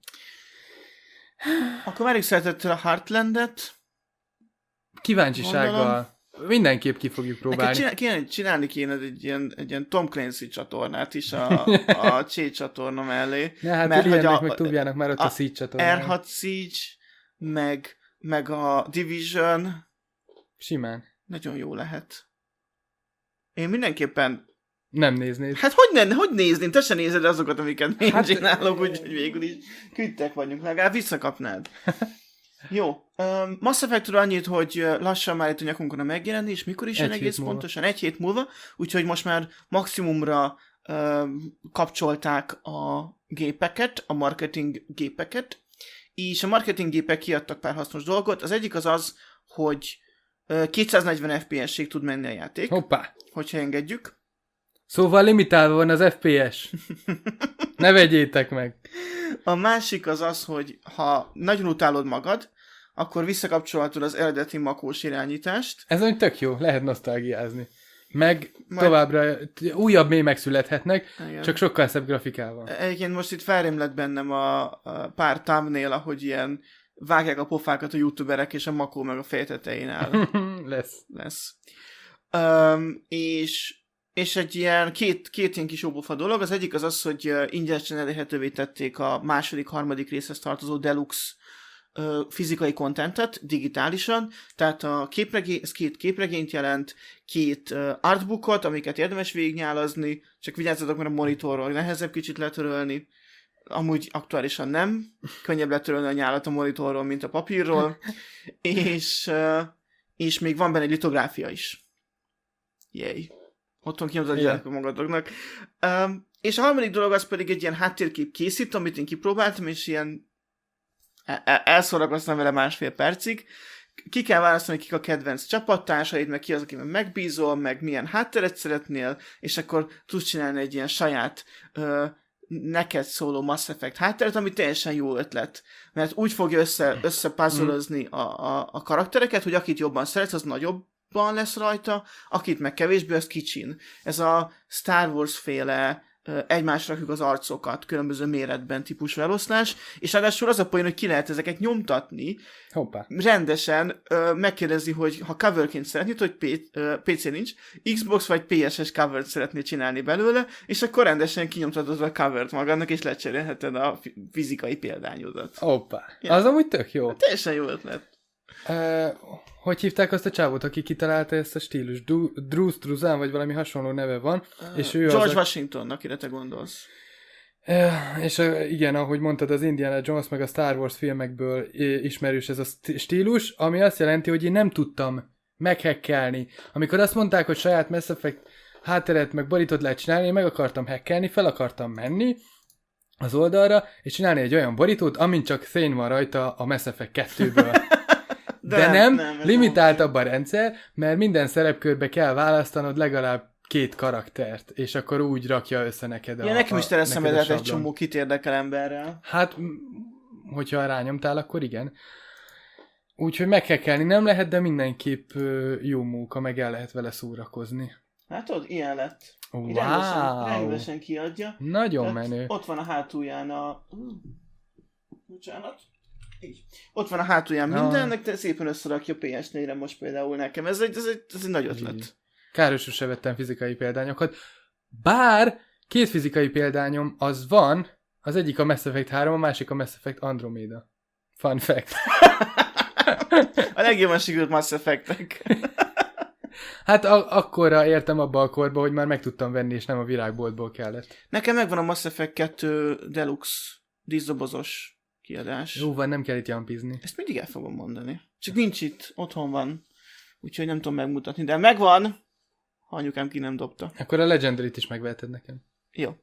Akkor várjuk szeretettel a Heartlandet. Kíváncsisággal mindenképp ki fogjuk Neked próbálni. csinál, kéne, csinálni kéne egy ilyen, egy ilyen Tom Clancy csatornát is a, a Csé csatorna mellé. Ne, hát mert hogy Iliennek a- meg Tubjának már ott a, a a Seed csatornán. er hat Siege, meg, meg a Division. Simán. Nagyon jó lehet. Én mindenképpen... Nem néznéd. Hát hogy, ne, hogy nézném? Te se nézed azokat, amiket én Hát- hát, csinálok, úgyhogy végül is küldtek vagyunk, legalább visszakapnád. Jó. Um, Mass Effect-ről annyit, hogy ö, lassan már itt a nyakunkon a megjelenés, mikor is Egy jön hét egész múlva. pontosan? Egy hét múlva, úgyhogy most már maximumra um, kapcsolták a gépeket, a marketing gépeket, és a marketing gépek kiadtak pár hasznos dolgot. Az egyik az az, hogy ö, kétszáznegyven ef pé es-ig tud menni a játék, Hoppá. hogyha engedjük. Szóval limitálva van az ef pé es. Ne vegyétek meg. A másik az az, hogy ha nagyon utálod magad, akkor visszakapcsolhatod az eredeti makós irányítást. Ez olyan tök jó, lehet nosztalgiázni. Meg Majd- továbbra újabb mémek születhetnek, Igen. csak sokkal szebb grafikával. Egyébként most itt felrém lett bennem a, a pár thumbnail, ahogy ilyen vágják a pofákat a youtuberek, és a makó meg a feje tetején áll. Lesz. lesz. Um, és, és egy ilyen két, két ilyen kis óbofa dolog. Az egyik az az, hogy uh, ingyenesen elérhetővé tették a második, harmadik részhez tartozó Deluxe ö, fizikai kontentet digitálisan, tehát a képregény, ez két képregényt jelent, két ö, artbookot, amiket érdemes végignyálazni, csak vigyázzatok, mert a monitorról nehezebb kicsit letörölni, amúgy aktuálisan nem, könnyebb letörölni a nyálat a monitorról, mint a papírról, és, ö, és még van benne egy litográfia is. Jéj. Otthon kinyomtatjátok yeah. magatoknak. Um, és a harmadik dolog az pedig egy ilyen háttérkép készít, amit én kipróbáltam, és ilyen el- elszórakoztam vele másfél percig. Ki kell választani, kik a kedvenc csapattársaid, meg ki az, akiben megbízol, meg milyen hátteret szeretnél, és akkor tudsz csinálni egy ilyen saját uh, neked szóló Mass Effect hátteret, ami teljesen jó ötlet. Mert úgy fogja össze, összepuzzlezni a, a, a karaktereket, hogy akit jobban szeretsz, az nagyobb lesz rajta, akit meg kevésbé, az kicsin. Ez a Star Wars féle egymásra rakjuk az arcokat különböző méretben típusú eloszlás, és ráadásul az a poén, hogy ki lehet ezeket nyomtatni. Hoppá. Rendesen ö, megkérdezi, hogy ha coverként szeretnéd, hogy P- ö, pé cé nincs, Xbox vagy pé es es covert szeretnéd csinálni belőle, és akkor rendesen kinyomtatod a covert magadnak, és lecserélheted a fizikai példányodat. Hoppá. Ja. Az amúgy tök jó. Teljesen jó ötlet. Uh, hogy hívták azt a csávót, aki kitalálta ezt a stílus? Du- Drew Struzan, vagy valami hasonló neve van. Uh, és ő George az a... Washington, akire te gondolsz. Uh, és uh, igen, ahogy mondtad, az Indiana Jones meg a Star Wars filmekből ismerős ez a stílus, ami azt jelenti, hogy én nem tudtam meghekkelni. Amikor azt mondták, hogy saját Mass Effect hátteret meg borítót lehet csinálni, én meg akartam hekkelni, fel akartam menni az oldalra, és csinálni egy olyan borítót, amin csak szén van rajta a Mass Effect kettőből. De, De nem, nem limitáltabb a rendszer, mert minden szerepkörbe kell választanod legalább két karaktert, és akkor úgy rakja össze neked a ja, nekem is tereszem neked egy csomó kit érdekel emberrel. Hát, hogyha rányomtál, akkor igen. Úgyhogy meg kell kelni nem lehet, de mindenképp jó munka, meg el lehet vele szórakozni. Látod? Ilyen lett. Wow. Rendesen, rendesen kiadja. Nagyon Tehát menő. Ott van a hátulján a... Bocsánat. Így. Ott van a hátulján no. mindennek, de szépen összerakja pé es négyre most például nekem. Ez egy, ez egy, ez egy nagy ötlet. Káros, hogy se vettem fizikai példányokat. Bár két fizikai példányom az van, az egyik a Mass Effect három, a másik a Mass Effect Andromeda. Fun fact. A legjobban sikerült Mass Effectek. Hát a- akkorra értem abba a korba, hogy már meg tudtam venni, és nem a virágboltból kellett. Nekem megvan a Mass Effect kettő Deluxe díszdobozos kiadás. Jó van, nem kell itt jampizni. Ezt mindig el fogom mondani. Csak nincs itt, otthon van. Úgyhogy nem tudom megmutatni, de megvan, ha anyukám ki nem dobta. Akkor a Legendary-t is megveheted nekem. Jó.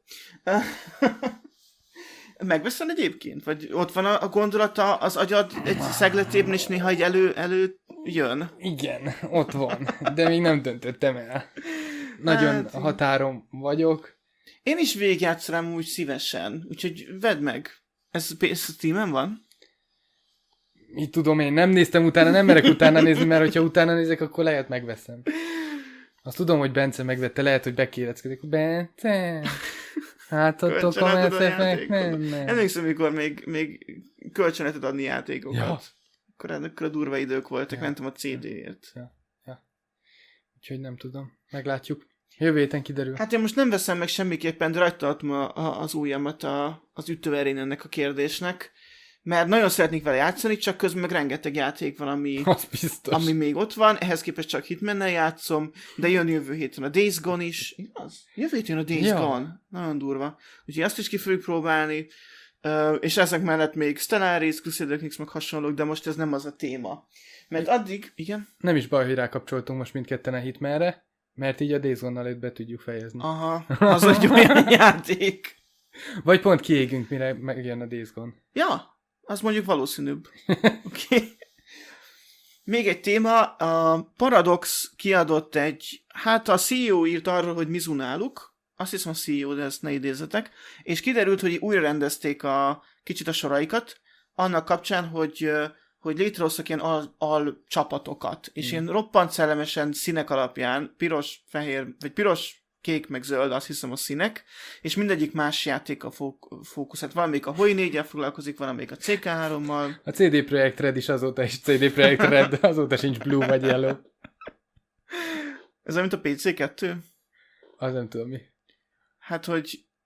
Megveszem egyébként? Vagy ott van a, a gondolata az agyad egy szegletében, és néha egy elő, elő jön? Igen, ott van, de még nem döntöttem el. Nagyon hát, határon vagyok. Én is végigjátszanám úgy szívesen, úgyhogy vedd meg. Ez, ez Steamen van? Így tudom, én nem néztem utána, nem merek utána nézni, mert hogyha utána nézek, akkor lehet megveszem. Azt tudom, hogy Bence megvette, lehet, hogy bekéreckedik. Bence! Hát ott a Mass Effect, nem, nem. Emlékszem, mikor még, még kölcsönleted adni játékokat. Ja. Akkor akkor a durva idők voltak, ja. mentem a cé dé-ért. Ja. Ja. Úgyhogy nem tudom. Meglátjuk. Jövő héten kiderül. Hát én most nem veszem meg semmiképpen, de rajta adtam az ujjamat a, az ütőerén ennek a kérdésnek, mert nagyon szeretnék vele játszani, csak közben meg rengeteg játék van, ami, ami még ott van, ehhez képest csak Hitmannel játszom, de jön jövő héten a Days Gone is. Igaz? Jövő héten a Days ja. Gone. Nagyon durva. Úgyhogy azt is ki fogjuk próbálni, uh, és ezek mellett még Stellaris, Crusader Kings meg hasonlók, de most ez nem az a téma. Mert addig, igen? Nem is baj, hogy rákapcsoltunk most mindketten a Hitmanre, mert így a Days Gone-nal be tudjuk fejezni. Aha, az egy olyan játék. Vagy pont kiégünk, mire megjön a Days Gone. Ja, az mondjuk valószínűbb. Oké. Okay. Még egy téma, a Paradox kiadott egy, hát a cé e o írt arról, hogy Mizunáluk, azt hiszem a cé e o, de ezt ne idézzetek, és kiderült, hogy újra rendezték a kicsit a soraikat, annak kapcsán, hogy, hogy létrehoztak ilyen al, al csapatokat, és mm. ilyen roppant szellemesen színek alapján, piros, fehér, vagy piros, kék meg zöld, azt hiszem a színek, és mindegyik más játékkal fók- fókuszált. Valamelyik a Hoi négyel foglalkozik, valamelyik a cé ká hárommal. A cé dé Projekt Red is azóta is cé dé Projekt Red, azóta sincs Blue vagy Yellow. Ez olyan, mint a pé cé kettő? Az nem tudom mi. Hát, hogy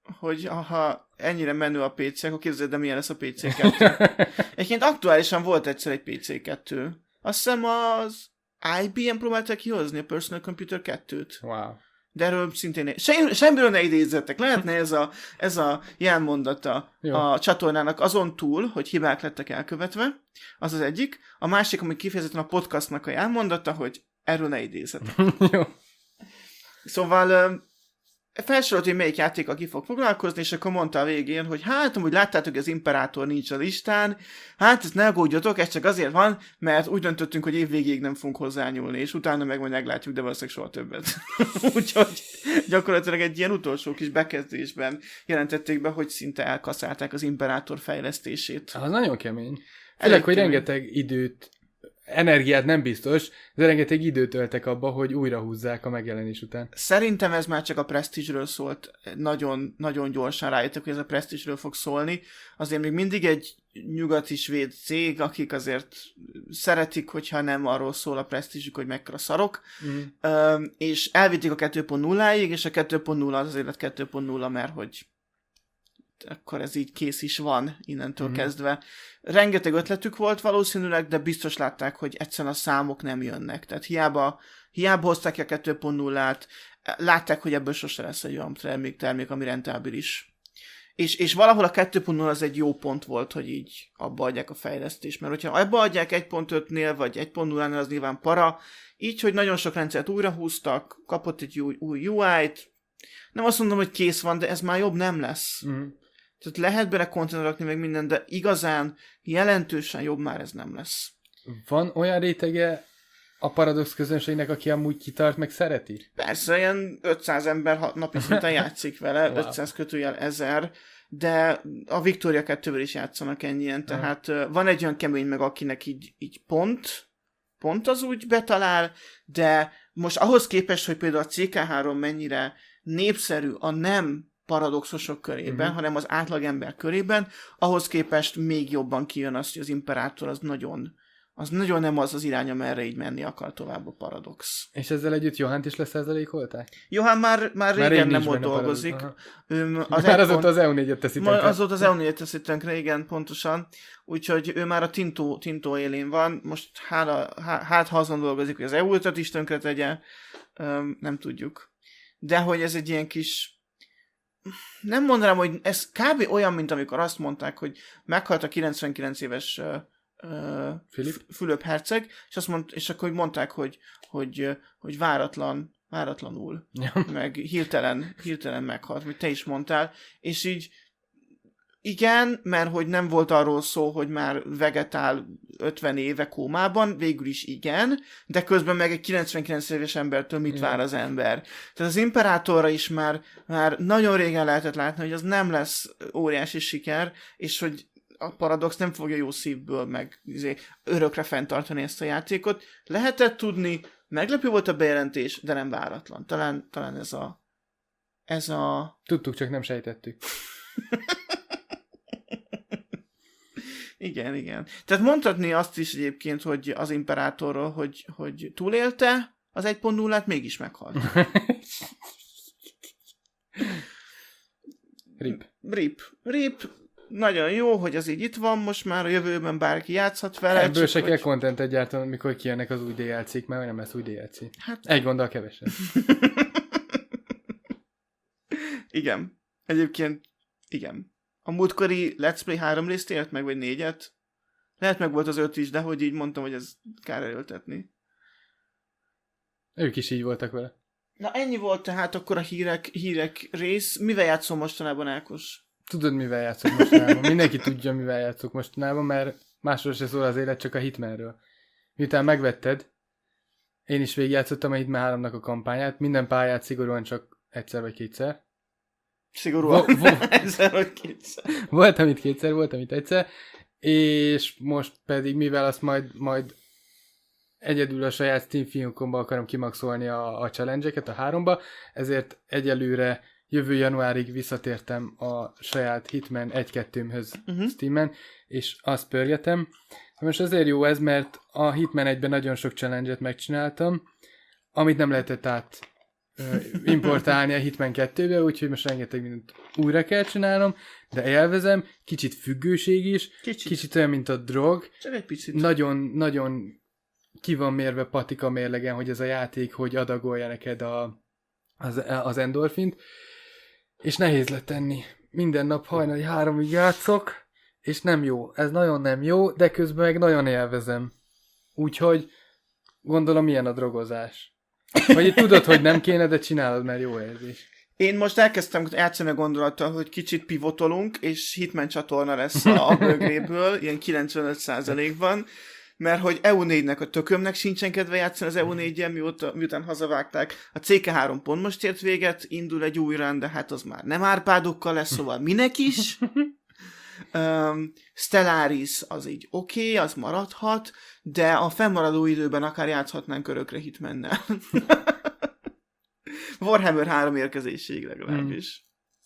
hogy ha ennyire menő a pé cé, akkor képzeld, de milyen lesz a pé cé kettő. Egyébként aktuálisan volt egyszer egy pé cé kettő. Azt hiszem az i bé em próbálták kihozni a Personal Computer kettőt. Wow. De erről szintén... Sem, semmiről ne idézzetek. Lehetne ez a, ez a jelmondata Jó. a csatornának azon túl, hogy hibák lettek elkövetve. Az az egyik. A másik, ami kifejezetten a podcastnak a jelmondata, hogy erről ne idézzetek. Jó. Szóval felsorolt, hogy melyik játékkal ki fog foglalkozni, és akkor mondta a végén, hogy hát, amúgy láttátok, hogy az Imperátor nincs a listán, hát ezt ne aggódjatok, ez csak azért van, mert úgy döntöttünk, hogy évvégéig nem fogunk hozzányúlni, és utána meg majd meglátjuk, de valószínűleg soha többet. Úgyhogy gyakorlatilag egy ilyen utolsó kis bekezdésben jelentették be, hogy szinte elkaszálták az Imperátor fejlesztését. Az nagyon kemény. Főleg, hogy rengeteg időt, energiát nem biztos, de rengeteg időt töltek abba, hogy újra húzzák a megjelenés után. Szerintem ez már csak a Prestige-ről szólt. Nagyon, nagyon gyorsan rájöttek, hogy ez a Prestige-ről fog szólni. Azért még mindig egy nyugati svéd cég, akik azért szeretik, hogyha nem arról szól a Prestige-ük, hogy mekkora szarok. Mm. Üm, és elvitték a kettő pont nulláig, és a kettő pont nulla az azért lett kettő pont nulla, mert hogy akkor ez így kész is van innentől mm-hmm. kezdve. Rengeteg ötletük volt valószínűleg, de biztos látták, hogy egyszerűen a számok nem jönnek. Tehát hiába, hiába hozták ki a kettő pont nullát, látták, hogy ebből sose lesz egy olyan termék, termék ami rentábilis. És, és valahol a kettő pont nulla az egy jó pont volt, hogy így abba adják a fejlesztést. Mert hogyha abba adják egy pont ötnél, vagy egy pont nullánál, az nyilván para. Így, hogy nagyon sok rendszert újra húztak, kapott egy új, új u í-t. Nem azt mondom, hogy kész van, de ez már jobb nem lesz. Mm. Tehát lehet bele content rakni meg minden, de igazán jelentősen jobb már ez nem lesz. Van olyan rétege a Paradox közönségnek, aki amúgy kitart, meg szereti? Persze, ilyen ötszáz ember napi szinten játszik vele, wow. ötszáz kötőjel ezer, de a Victoria kettővel is játszanak ennyien, tehát uh. van egy olyan kemény meg, akinek így, így pont, pont az úgy betalál, de most ahhoz képest, hogy például a cé ká három mennyire népszerű a nem paradoxosok körében, mm-hmm. hanem az átlagember körében, ahhoz képest még jobban kijön az, hogy az Imperátor az nagyon, az nagyon nem az az irány, amerre így menni akar tovább a Paradox. És ezzel együtt Johannt is leszázalékolták? Johann már, már régen nem ott dolgozik. Ő, az már azóta az E U négyet teszi tönkre. Azóta az E U négyet teszi tönkre, igen, pontosan. Úgyhogy ő már a Tintó, Tintó élén van. Most hála, hát ha azon dolgozik, hogy az E U ötöt is tönkre tegye, nem tudjuk. De hogy ez egy ilyen kis nem mondanám, hogy ez kb. Olyan, mint amikor azt mondták, hogy meghalt a kilencvenkilenc éves uh, uh, Fülöp herceg, és, azt mond, és akkor mondták, hogy, hogy, hogy váratlan, váratlanul, ja. meg hirtelen, hirtelen meghalt, mint te is mondtál, és így igen, mert hogy nem volt arról szó, hogy már vegetál ötven éve kómában, végül is igen, de közben meg egy kilencvenkilenc éves embertől mit vár az ember. Tehát az Imperátorra is már, már nagyon régen lehetett látni, hogy az nem lesz óriási siker, és hogy a Paradox nem fogja jó szívből meg örökre fenntartani ezt a játékot. Lehetett tudni, meglepő volt a bejelentés, de nem váratlan. Talán, talán ez a... ez a... Tudtuk, csak nem sejtettük. Igen, igen. Tehát mondhatni azt is egyébként, hogy az Imperátorról, hogy, hogy túlélte az egy pont nullát, mégis meghalt. Rip. Rip. Rip. Nagyon jó, hogy az így itt van, most már a jövőben bárki játszhat vele. Ebből se kell hogy... content egyáltalán, mikor kijönnek az új dé el cé-k, mert nem lesz új dé el cé. Hát... Egy gonddal kevesen. Igen. Egyébként igen. A múltkori Let's Play három részt élt meg, vagy négyet? Lehet meg volt az öt is, de hogy így mondtam, hogy ez kár erőltetni. Ők is így voltak vele. Na ennyi volt tehát akkor a hírek, hírek rész. Mivel játszom mostanában, Ákos? Tudod, mivel játszok mostanában? Mindenki tudja, mivel játszok mostanában, mert másról se szól az élet, csak a Hitmanről. Miután megvetted, én is végigjátszottam a Hitman háromnak a kampányát, minden pályát szigorúan csak egyszer vagy kétszer. Szigorúan. Vo- vo- egyszer vagy kétszer. Volt, amit kétszer, volt, amit egyszer. És most pedig, mivel azt majd, majd egyedül a saját Steam fiókomba akarom kimaxolni a, a challenge-eket a háromba, ezért egyelőre jövő januárig visszatértem a saját Hitman egy-kettőmhöz uh-huh. Steamen, és azt pörgetem. Most azért jó ez, mert a Hitman egyben nagyon sok challenge-et megcsináltam, amit nem lehetett át ö, importálni a Hitman kettőbe, úgyhogy most rengeteg mindent újra kell csinálnom, de élvezem, kicsit függőség is, Kicsit. kicsit olyan, mint a drog. Csak egy picit. Nagyon, nagyon ki van mérve patika mérlegen, hogy ez a játék, hogy adagolja neked a, az, az endorfint, és nehéz letenni. Minden nap hajnali háromig játszok, és nem jó. Ez nagyon nem jó, de közben meg nagyon élvezem. Úgyhogy gondolom ilyen a drogozás. Vagy tudod, hogy nem kéne, de csinálod, mert jó érzés. Én most elkezdtem játszani a gondolattal, hogy kicsit pivotolunk, és Hitman csatorna lesz a, a bögréből, ilyen kilencvenöt százalékban, mert hogy E U négynek a tökömnek sincsen kedve játszani az E U négyen, mióta, miután hazavágták. A C K három pont most ért véget, indul egy új run, de hát az már nem árpádokkal lesz, szóval minek is. Um, Stellaris az így oké, okay, az maradhat, de a fennmaradó időben akár játszhatnánk örökre Hitmannel. Warhammer három érkezéséig legalábbis.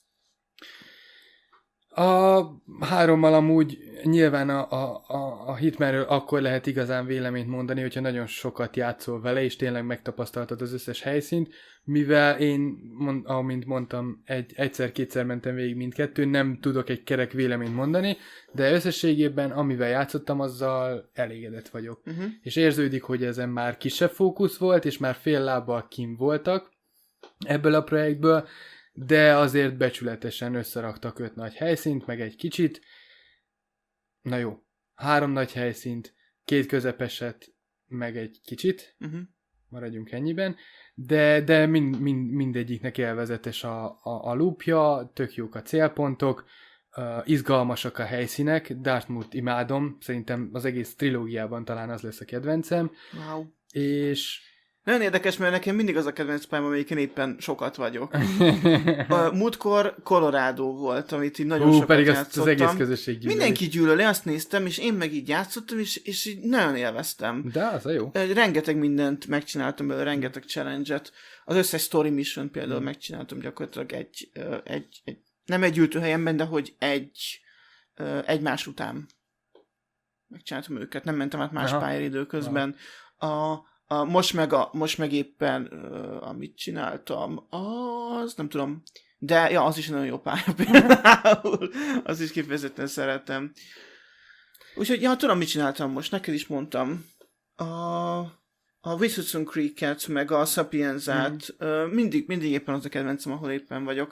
A hárommal amúgy nyilván a, a, a, a Hitmanről akkor lehet igazán véleményt mondani, hogyha nagyon sokat játszol vele, és tényleg megtapasztaltad az összes helyszínt, mivel én, mond, amint mondtam, egy, egyszer-kétszer mentem végig mindkettő, nem tudok egy kerek véleményt mondani, de összességében, amivel játszottam, azzal elégedett vagyok. Uh-huh. És érződik, hogy ezen már kisebb fókusz volt, és már fél lábbal kim voltak ebből a projektből, de azért becsületesen összeraktak öt nagy helyszínt, meg egy kicsit. Na jó, három nagy helyszínt, két közepeset, meg egy kicsit. Uh-huh. Maradjunk ennyiben. De, de mind, mind, mindegyiknek élvezetes a, a, a loopja, tök jók a célpontok, uh, izgalmasak a helyszínek, Dartmouth imádom, szerintem az egész trilógiában talán az lesz a kedvencem. Wow. És... Nagyon érdekes, mert nekem mindig az a kedvenc pályám, amelyiken éppen sokat vagyok. A múltkor Colorado volt, amit így nagyon Hú, sokat pedig játszottam. Pedig az egész közösség gyűlöli. Mindenki gyűlöli, azt néztem, és én meg így játszottam, és, és így nagyon élveztem. De az a jó. Rengeteg mindent megcsináltam belőle, rengeteg challenge-et. Az összes story mission például hmm. megcsináltam gyakorlatilag egy, egy, egy nem egy ültőhelyemben, de hogy egy egymás után megcsináltam őket. Nem mentem át más pályaidő közben. A A, most, meg a, most meg éppen, uh, amit csináltam, az nem tudom, de ja, az is nagyon jó pálya például, az is kifejezetten szeretem. Úgyhogy, ja, tudom, mit csináltam most, neked is mondtam. A, a Wisconsin Creek-et, meg a Sapienzát, mm. uh, mindig, mindig éppen az a kedvencem, ahol éppen vagyok.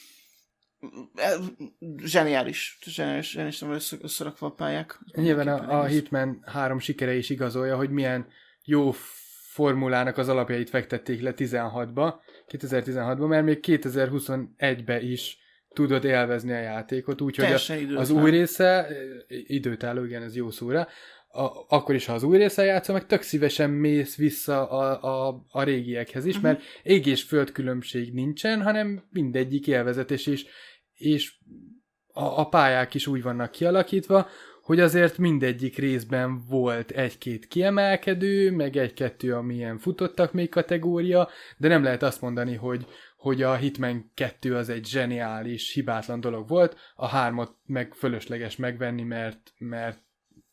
Zseniális, zseniális, zseniális össze, összerakva a pályák. Nyilván a, a Hitman három sikere is igazolja, hogy milyen jó formulának az alapjait fektették le tizenhatba, kétezer-tizenhatban, mert még kétezer-huszonegyben is tudod élvezni a játékot, úgyhogy az új része, időtálló, igen, ez jó szóra, a, akkor is, ha az új része játszol, meg tök szívesen mész vissza a, a, a régiekhez is, uh-huh. mert ég és föld különbség nincsen, hanem mindegyik élvezetes is, és a, a pályák is úgy vannak kialakítva, hogy azért mindegyik részben volt egy-két kiemelkedő, meg egy-kettő, amilyen futottak még kategória, de nem lehet azt mondani, hogy, hogy a Hitman kettő az egy zseniális, hibátlan dolog volt, a hármat meg fölösleges megvenni, mert mert,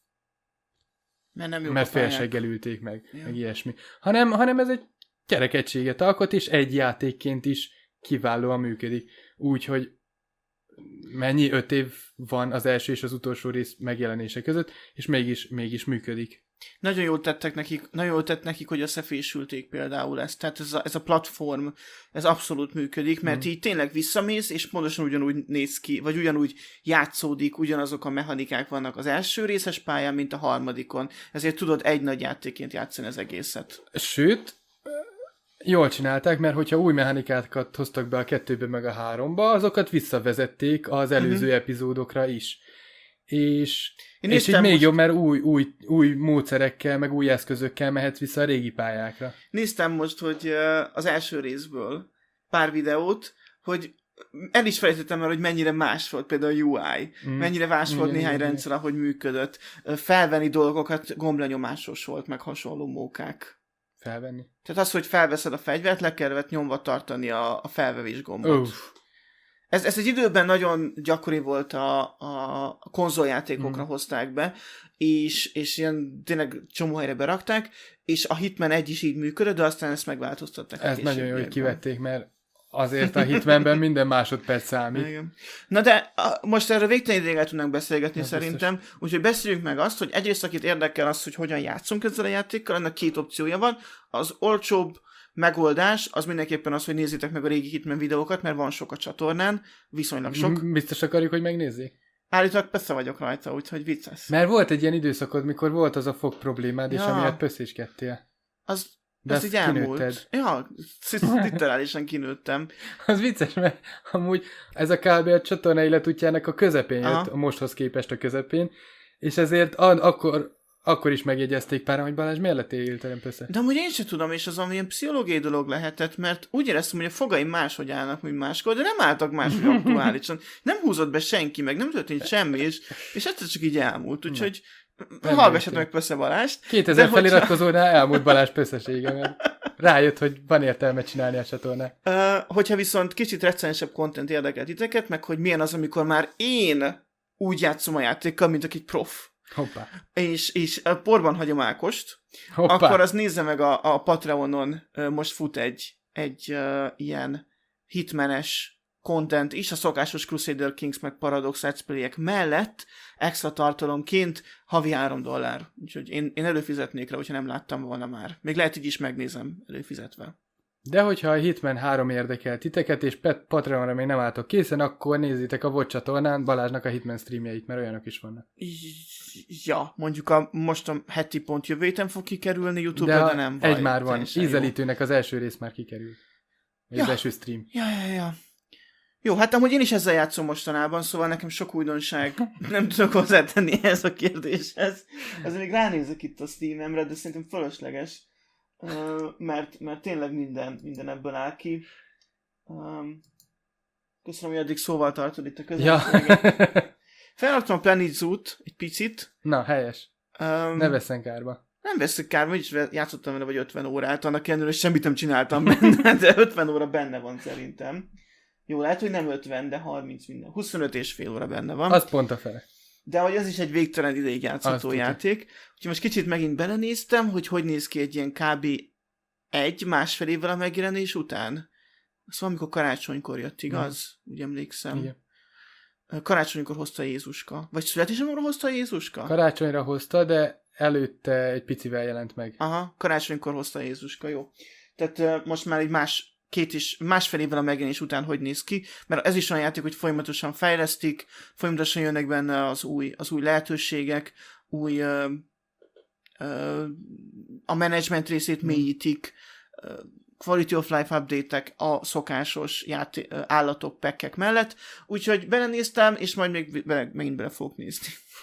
mert, nem mert félseggel ülték meg, ja. meg ilyesmi. Hanem, hanem ez egy kerekegységet alkot, és egy játékként is kiválóan működik. Úgyhogy mennyi öt év van az első és az utolsó rész megjelenése között, és mégis, mégis működik. Nagyon jól tettek nekik, nagyon jól tett nekik, hogy összefésülték például ezt. Tehát ez a, ez a platform, ez abszolút működik, mert mm. így tényleg visszamész, és pontosan ugyanúgy néz ki, vagy ugyanúgy játszódik, ugyanazok a mechanikák vannak az első részes pályán, mint a harmadikon. Ezért tudod egy nagy játékként játszani az egészet. Sőt, jól csinálták, mert hogyha új mechanikákat hoztak be a kettőbe meg a háromba, azokat visszavezették az előző uh-huh. epizódokra is. És, és így még most... jobb, mert új, új, új módszerekkel, meg új eszközökkel mehetsz vissza a régi pályákra. Néztem most, hogy az első részből pár videót, hogy el is felejtettem el, hogy mennyire más volt például a U I, mm. mennyire más volt igen, néhány igen, rendszer, ahogy működött. Felvenni dolgokat gomblenyomásos volt, meg hasonló mókák. Felvenni? Tehát az, hogy felveszed a fegyvert, le kellett nyomva tartani a, a felvevés gombot. Uff. Ez, ez egy időben nagyon gyakori volt a, a konzoljátékokra mm. hozták be, és, és ilyen tényleg csomó helyre berakták, és a Hitman egy is így működött, de aztán ezt megváltoztatták. Ez nagyon jó, hogy kivették, mert azért a Hitmanben minden másodperc számít. Igen. Na de a, most erről végtelen ideig el tudnánk beszélgetni, ez szerintem. biztos. Úgyhogy beszéljünk meg azt, hogy egyrészt akit érdekel az, hogy hogyan játszunk ezzel a játékkal, ennek két opciója van. Az olcsóbb megoldás az mindenképpen az, hogy nézzétek meg a régi Hitman videókat, mert van sok a csatornán, viszonylag sok. Biztos akarjuk, hogy megnézzék? Állítólag persze vagyok rajta, úgyhogy vicces. Mert volt egy ilyen időszakod, mikor volt az a fog problémád, ja. és amiatt pösszéskedtél. Az, de az így elmúlt. Kinőtted. Ja, literálisan kinőttem. Az vicces, mert amúgy ez a kb. A csatorna életútjának a közepén jött, a mosthoz képest a közepén, és ezért a- akkor... Akkor is megjegyezték páran, hogy Balázs miért lettél hirtelen pösze. De amúgy én sem tudom, és az amilyen pszichológiai dolog lehetett, mert úgy éreztem, hogy a fogaim máshogy állnak, mint máskor, de nem álltak máshogy aktuálisan. Nem húzott be senki, meg nem történt semmi, és, és egyszer csak így elmúlt. Úgyhogy hallgassatok meg Pösze Balást. kétezer feliratkozónál hogyha... elmúlt Balázs pösszesége, mert rájött, hogy van értelme csinálni a csatornát. Uh, hogyha viszont kicsit recensebb content érdekel titeket, meg hogy milyen az, amikor már én úgy játszom a játékkal, mint aki prof. Hoppá. És, és porban hagyom Ákost, Hoppá. akkor az nézze meg a, a Patreonon, most fut egy, egy uh, ilyen hitmanes content is, a szokásos Crusader Kings meg Paradox Let's Play-ek mellett extra tartalomként havi három dollár. Úgyhogy én, én előfizetnék rá, hogyha nem láttam volna már. Még lehet, így is megnézem előfizetve. De hogyha a Hitman három érdekel titeket, és Pet Patreonra még nem álltok készen, akkor nézzétek a VOD csatornán Balázsnak a Hitman streamjeit, mert olyanok is vannak. Ja, mondjuk a, most a heti pont jövő héten fog kikerülni YouTube-ra, de, de nem egy már van. Ízelítőnek az első rész már kikerült. Ja. Az első stream. Ja, ja, ja. Jó, hát amúgy én is ezzel játszom mostanában, szóval nekem sok újdonság nem tudok hozzátenni ehhez a kérdéshez. Azért még ránézek itt a Steam-emre, de szerintem fölösleges. Uh, mert, mert tényleg minden, minden ebből áll ki. Um, köszönöm, hogy addig szóval tartod itt a közönséget. Ja. Felraktam a Planet Zoo-t egy picit. Na, helyes. Um, ne vesszen kárba. Nem veszek kárba, így játszottam vele vagy ötven órát, annak ellenőre semmit nem csináltam benne, de ötven óra benne van szerintem. Jó, lehet, hogy nem ötven, de harminc minden. huszonöt és fél óra benne van. Az pont a fele. De hogy az is egy végtelen ideig játszható játék. Úgyhogy most kicsit megint belenéztem, hogy hogy néz ki egy ilyen kb. egy, másfél évvel a megjelenés után. Azt valamikor karácsonykor jött, igaz? Mm. Úgy emlékszem. Igen. Karácsonykor hozta Jézuska. Vagy születésemre hozta Jézuska? Karácsonyra hozta, de előtte egy picivel jelent meg. Aha, karácsonykor hozta Jézuska, jó. Tehát uh, most már egy más két és másfél évvel a megjelenés után hogy néz ki, mert ez is olyan játék, hogy folyamatosan fejlesztik, folyamatosan jönnek benne az új, az új lehetőségek, új ö, ö, a menedzsment részét mélyítik, ö, quality of life update-ek a szokásos játé- állatok, pekkek mellett, úgyhogy belenéztem, és majd még bele, megint bele fogok nézni.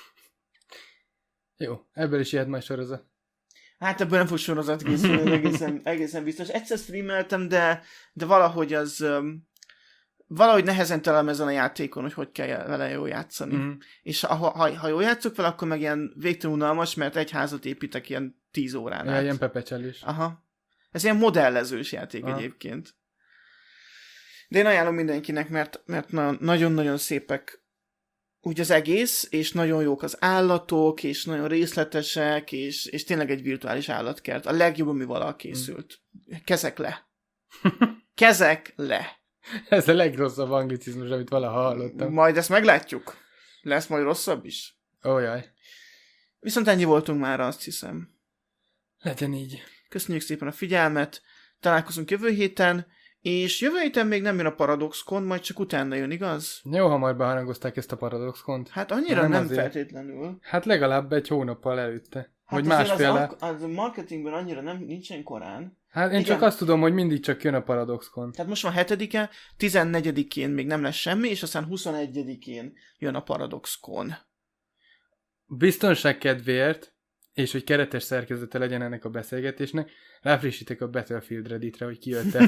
Jó, ebből is ilyet majd sorozat. Hát ebből nem fog sorozat készülni, egészen, egészen biztos. Egyszer streameltem, de, de valahogy az um, valahogy nehezen találom ezen a játékon, hogy hogy kell vele jól játszani. Mm. És ha, ha, ha jól játszok vele, akkor meg ilyen végtelen unalmas, mert egy házat építek ilyen tíz órán át. Ja, ilyen pepecselés. Aha. Ez ilyen modellezős játék Aha. egyébként. De én ajánlom mindenkinek, mert, mert na- nagyon-nagyon szépek úgy az egész, és nagyon jók az állatok, és nagyon részletesek, és, és tényleg egy virtuális állatkert. A legjobb, ami valaha készült. Kezek le. Kezek le. Ez a legrosszabb anglicizmus, amit valaha hallottam. Majd ezt meglátjuk. Lesz majd rosszabb is. Ó, jaj. Viszont ennyi voltunk már, azt hiszem. Legyen így. Köszönjük szépen a figyelmet. Találkozunk jövő héten, és jövő héten még nem jön a ParadoxCon, majd csak utána jön, igaz? Jó hamar beharangozták ezt a ParadoxCont. Hát annyira nem, nem feltétlenül. Hát legalább egy hónappal előtte. Hát vagy másfél. Az, az a marketingben annyira nem, nincsen korán. Hát én Igen. csak azt tudom, hogy mindig csak jön a ParadoxCon. Tehát most van hetedike, tizennegyedikén még nem lesz semmi, és aztán huszonegyedikén jön a ParadoxCon. Biztonság kedvéért, és hogy keretes szerkezete legyen ennek a beszélgetésnek, ráfrissítek a Battlefield Redditre, hogy kijött-e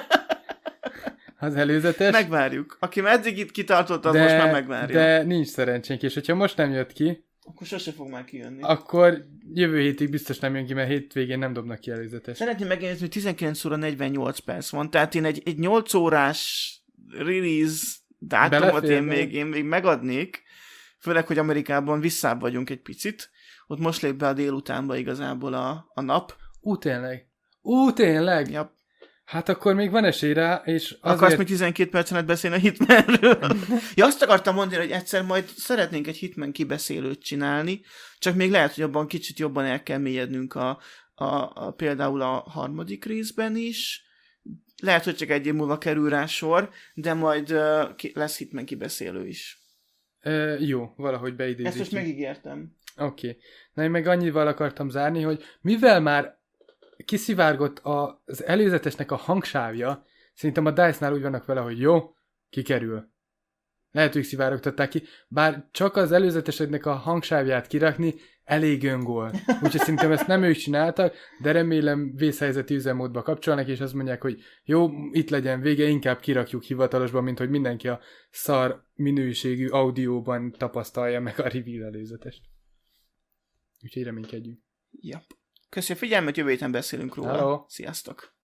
az előzetes. Megvárjuk. Aki eddig itt kitartott, az de, most már megvárja. De nincs szerencsénk, és hogyha most nem jött ki, akkor sose fog már kijönni. Akkor jövő hétig biztos nem jön ki, mert hétvégén nem dobnak ki előzetes. Szeretném megjegyezni, hogy tizenkilenc óra negyvennyolc perc van, tehát én egy, egy nyolc órás release dátumot én még, én még megadnék, főleg, hogy Amerikában visszább vagyunk egy picit. Ott most lép be a délutánba igazából a, a nap. Ú, tényleg. Ú, tényleg? Ja. Hát akkor még van esély rá, és azért... Akarsz még tizenkét percen beszélni a Hitmanről? Ja, azt akartam mondani, hogy egyszer majd szeretnénk egy Hitman kibeszélőt csinálni, csak még lehet, hogy abban kicsit jobban el kell mélyednünk a, a, a, például a harmadik részben is. Lehet, hogy csak egy év múlva kerül rá sor, de majd uh, ki, lesz Hitman kibeszélő is. Ö, jó, valahogy beidézzük. Ezt most megígértem. Oké. Okay. Na én meg annyival akartam zárni, hogy mivel már kiszivárgott az előzetesnek a hangsávja, szerintem a DICE-nál úgy vannak vele, hogy jó, kikerül. Lehet, ők szivárogtatták ki, bár csak az előzetesednek a hangsávját kirakni elég öngól. Úgyhogy szerintem ezt nem ők csináltak, de remélem vészhelyzeti üzemmódba kapcsolnak, és azt mondják, hogy jó, itt legyen vége, inkább kirakjuk hivatalosban, mint hogy mindenki a szar minőségű audióban tapasztalja meg a reveal előzetest. Úgyhogy reménykedjünk. Ja. Köszönjük a figyelmet, jövő héten beszélünk róla. Hello. Sziasztok!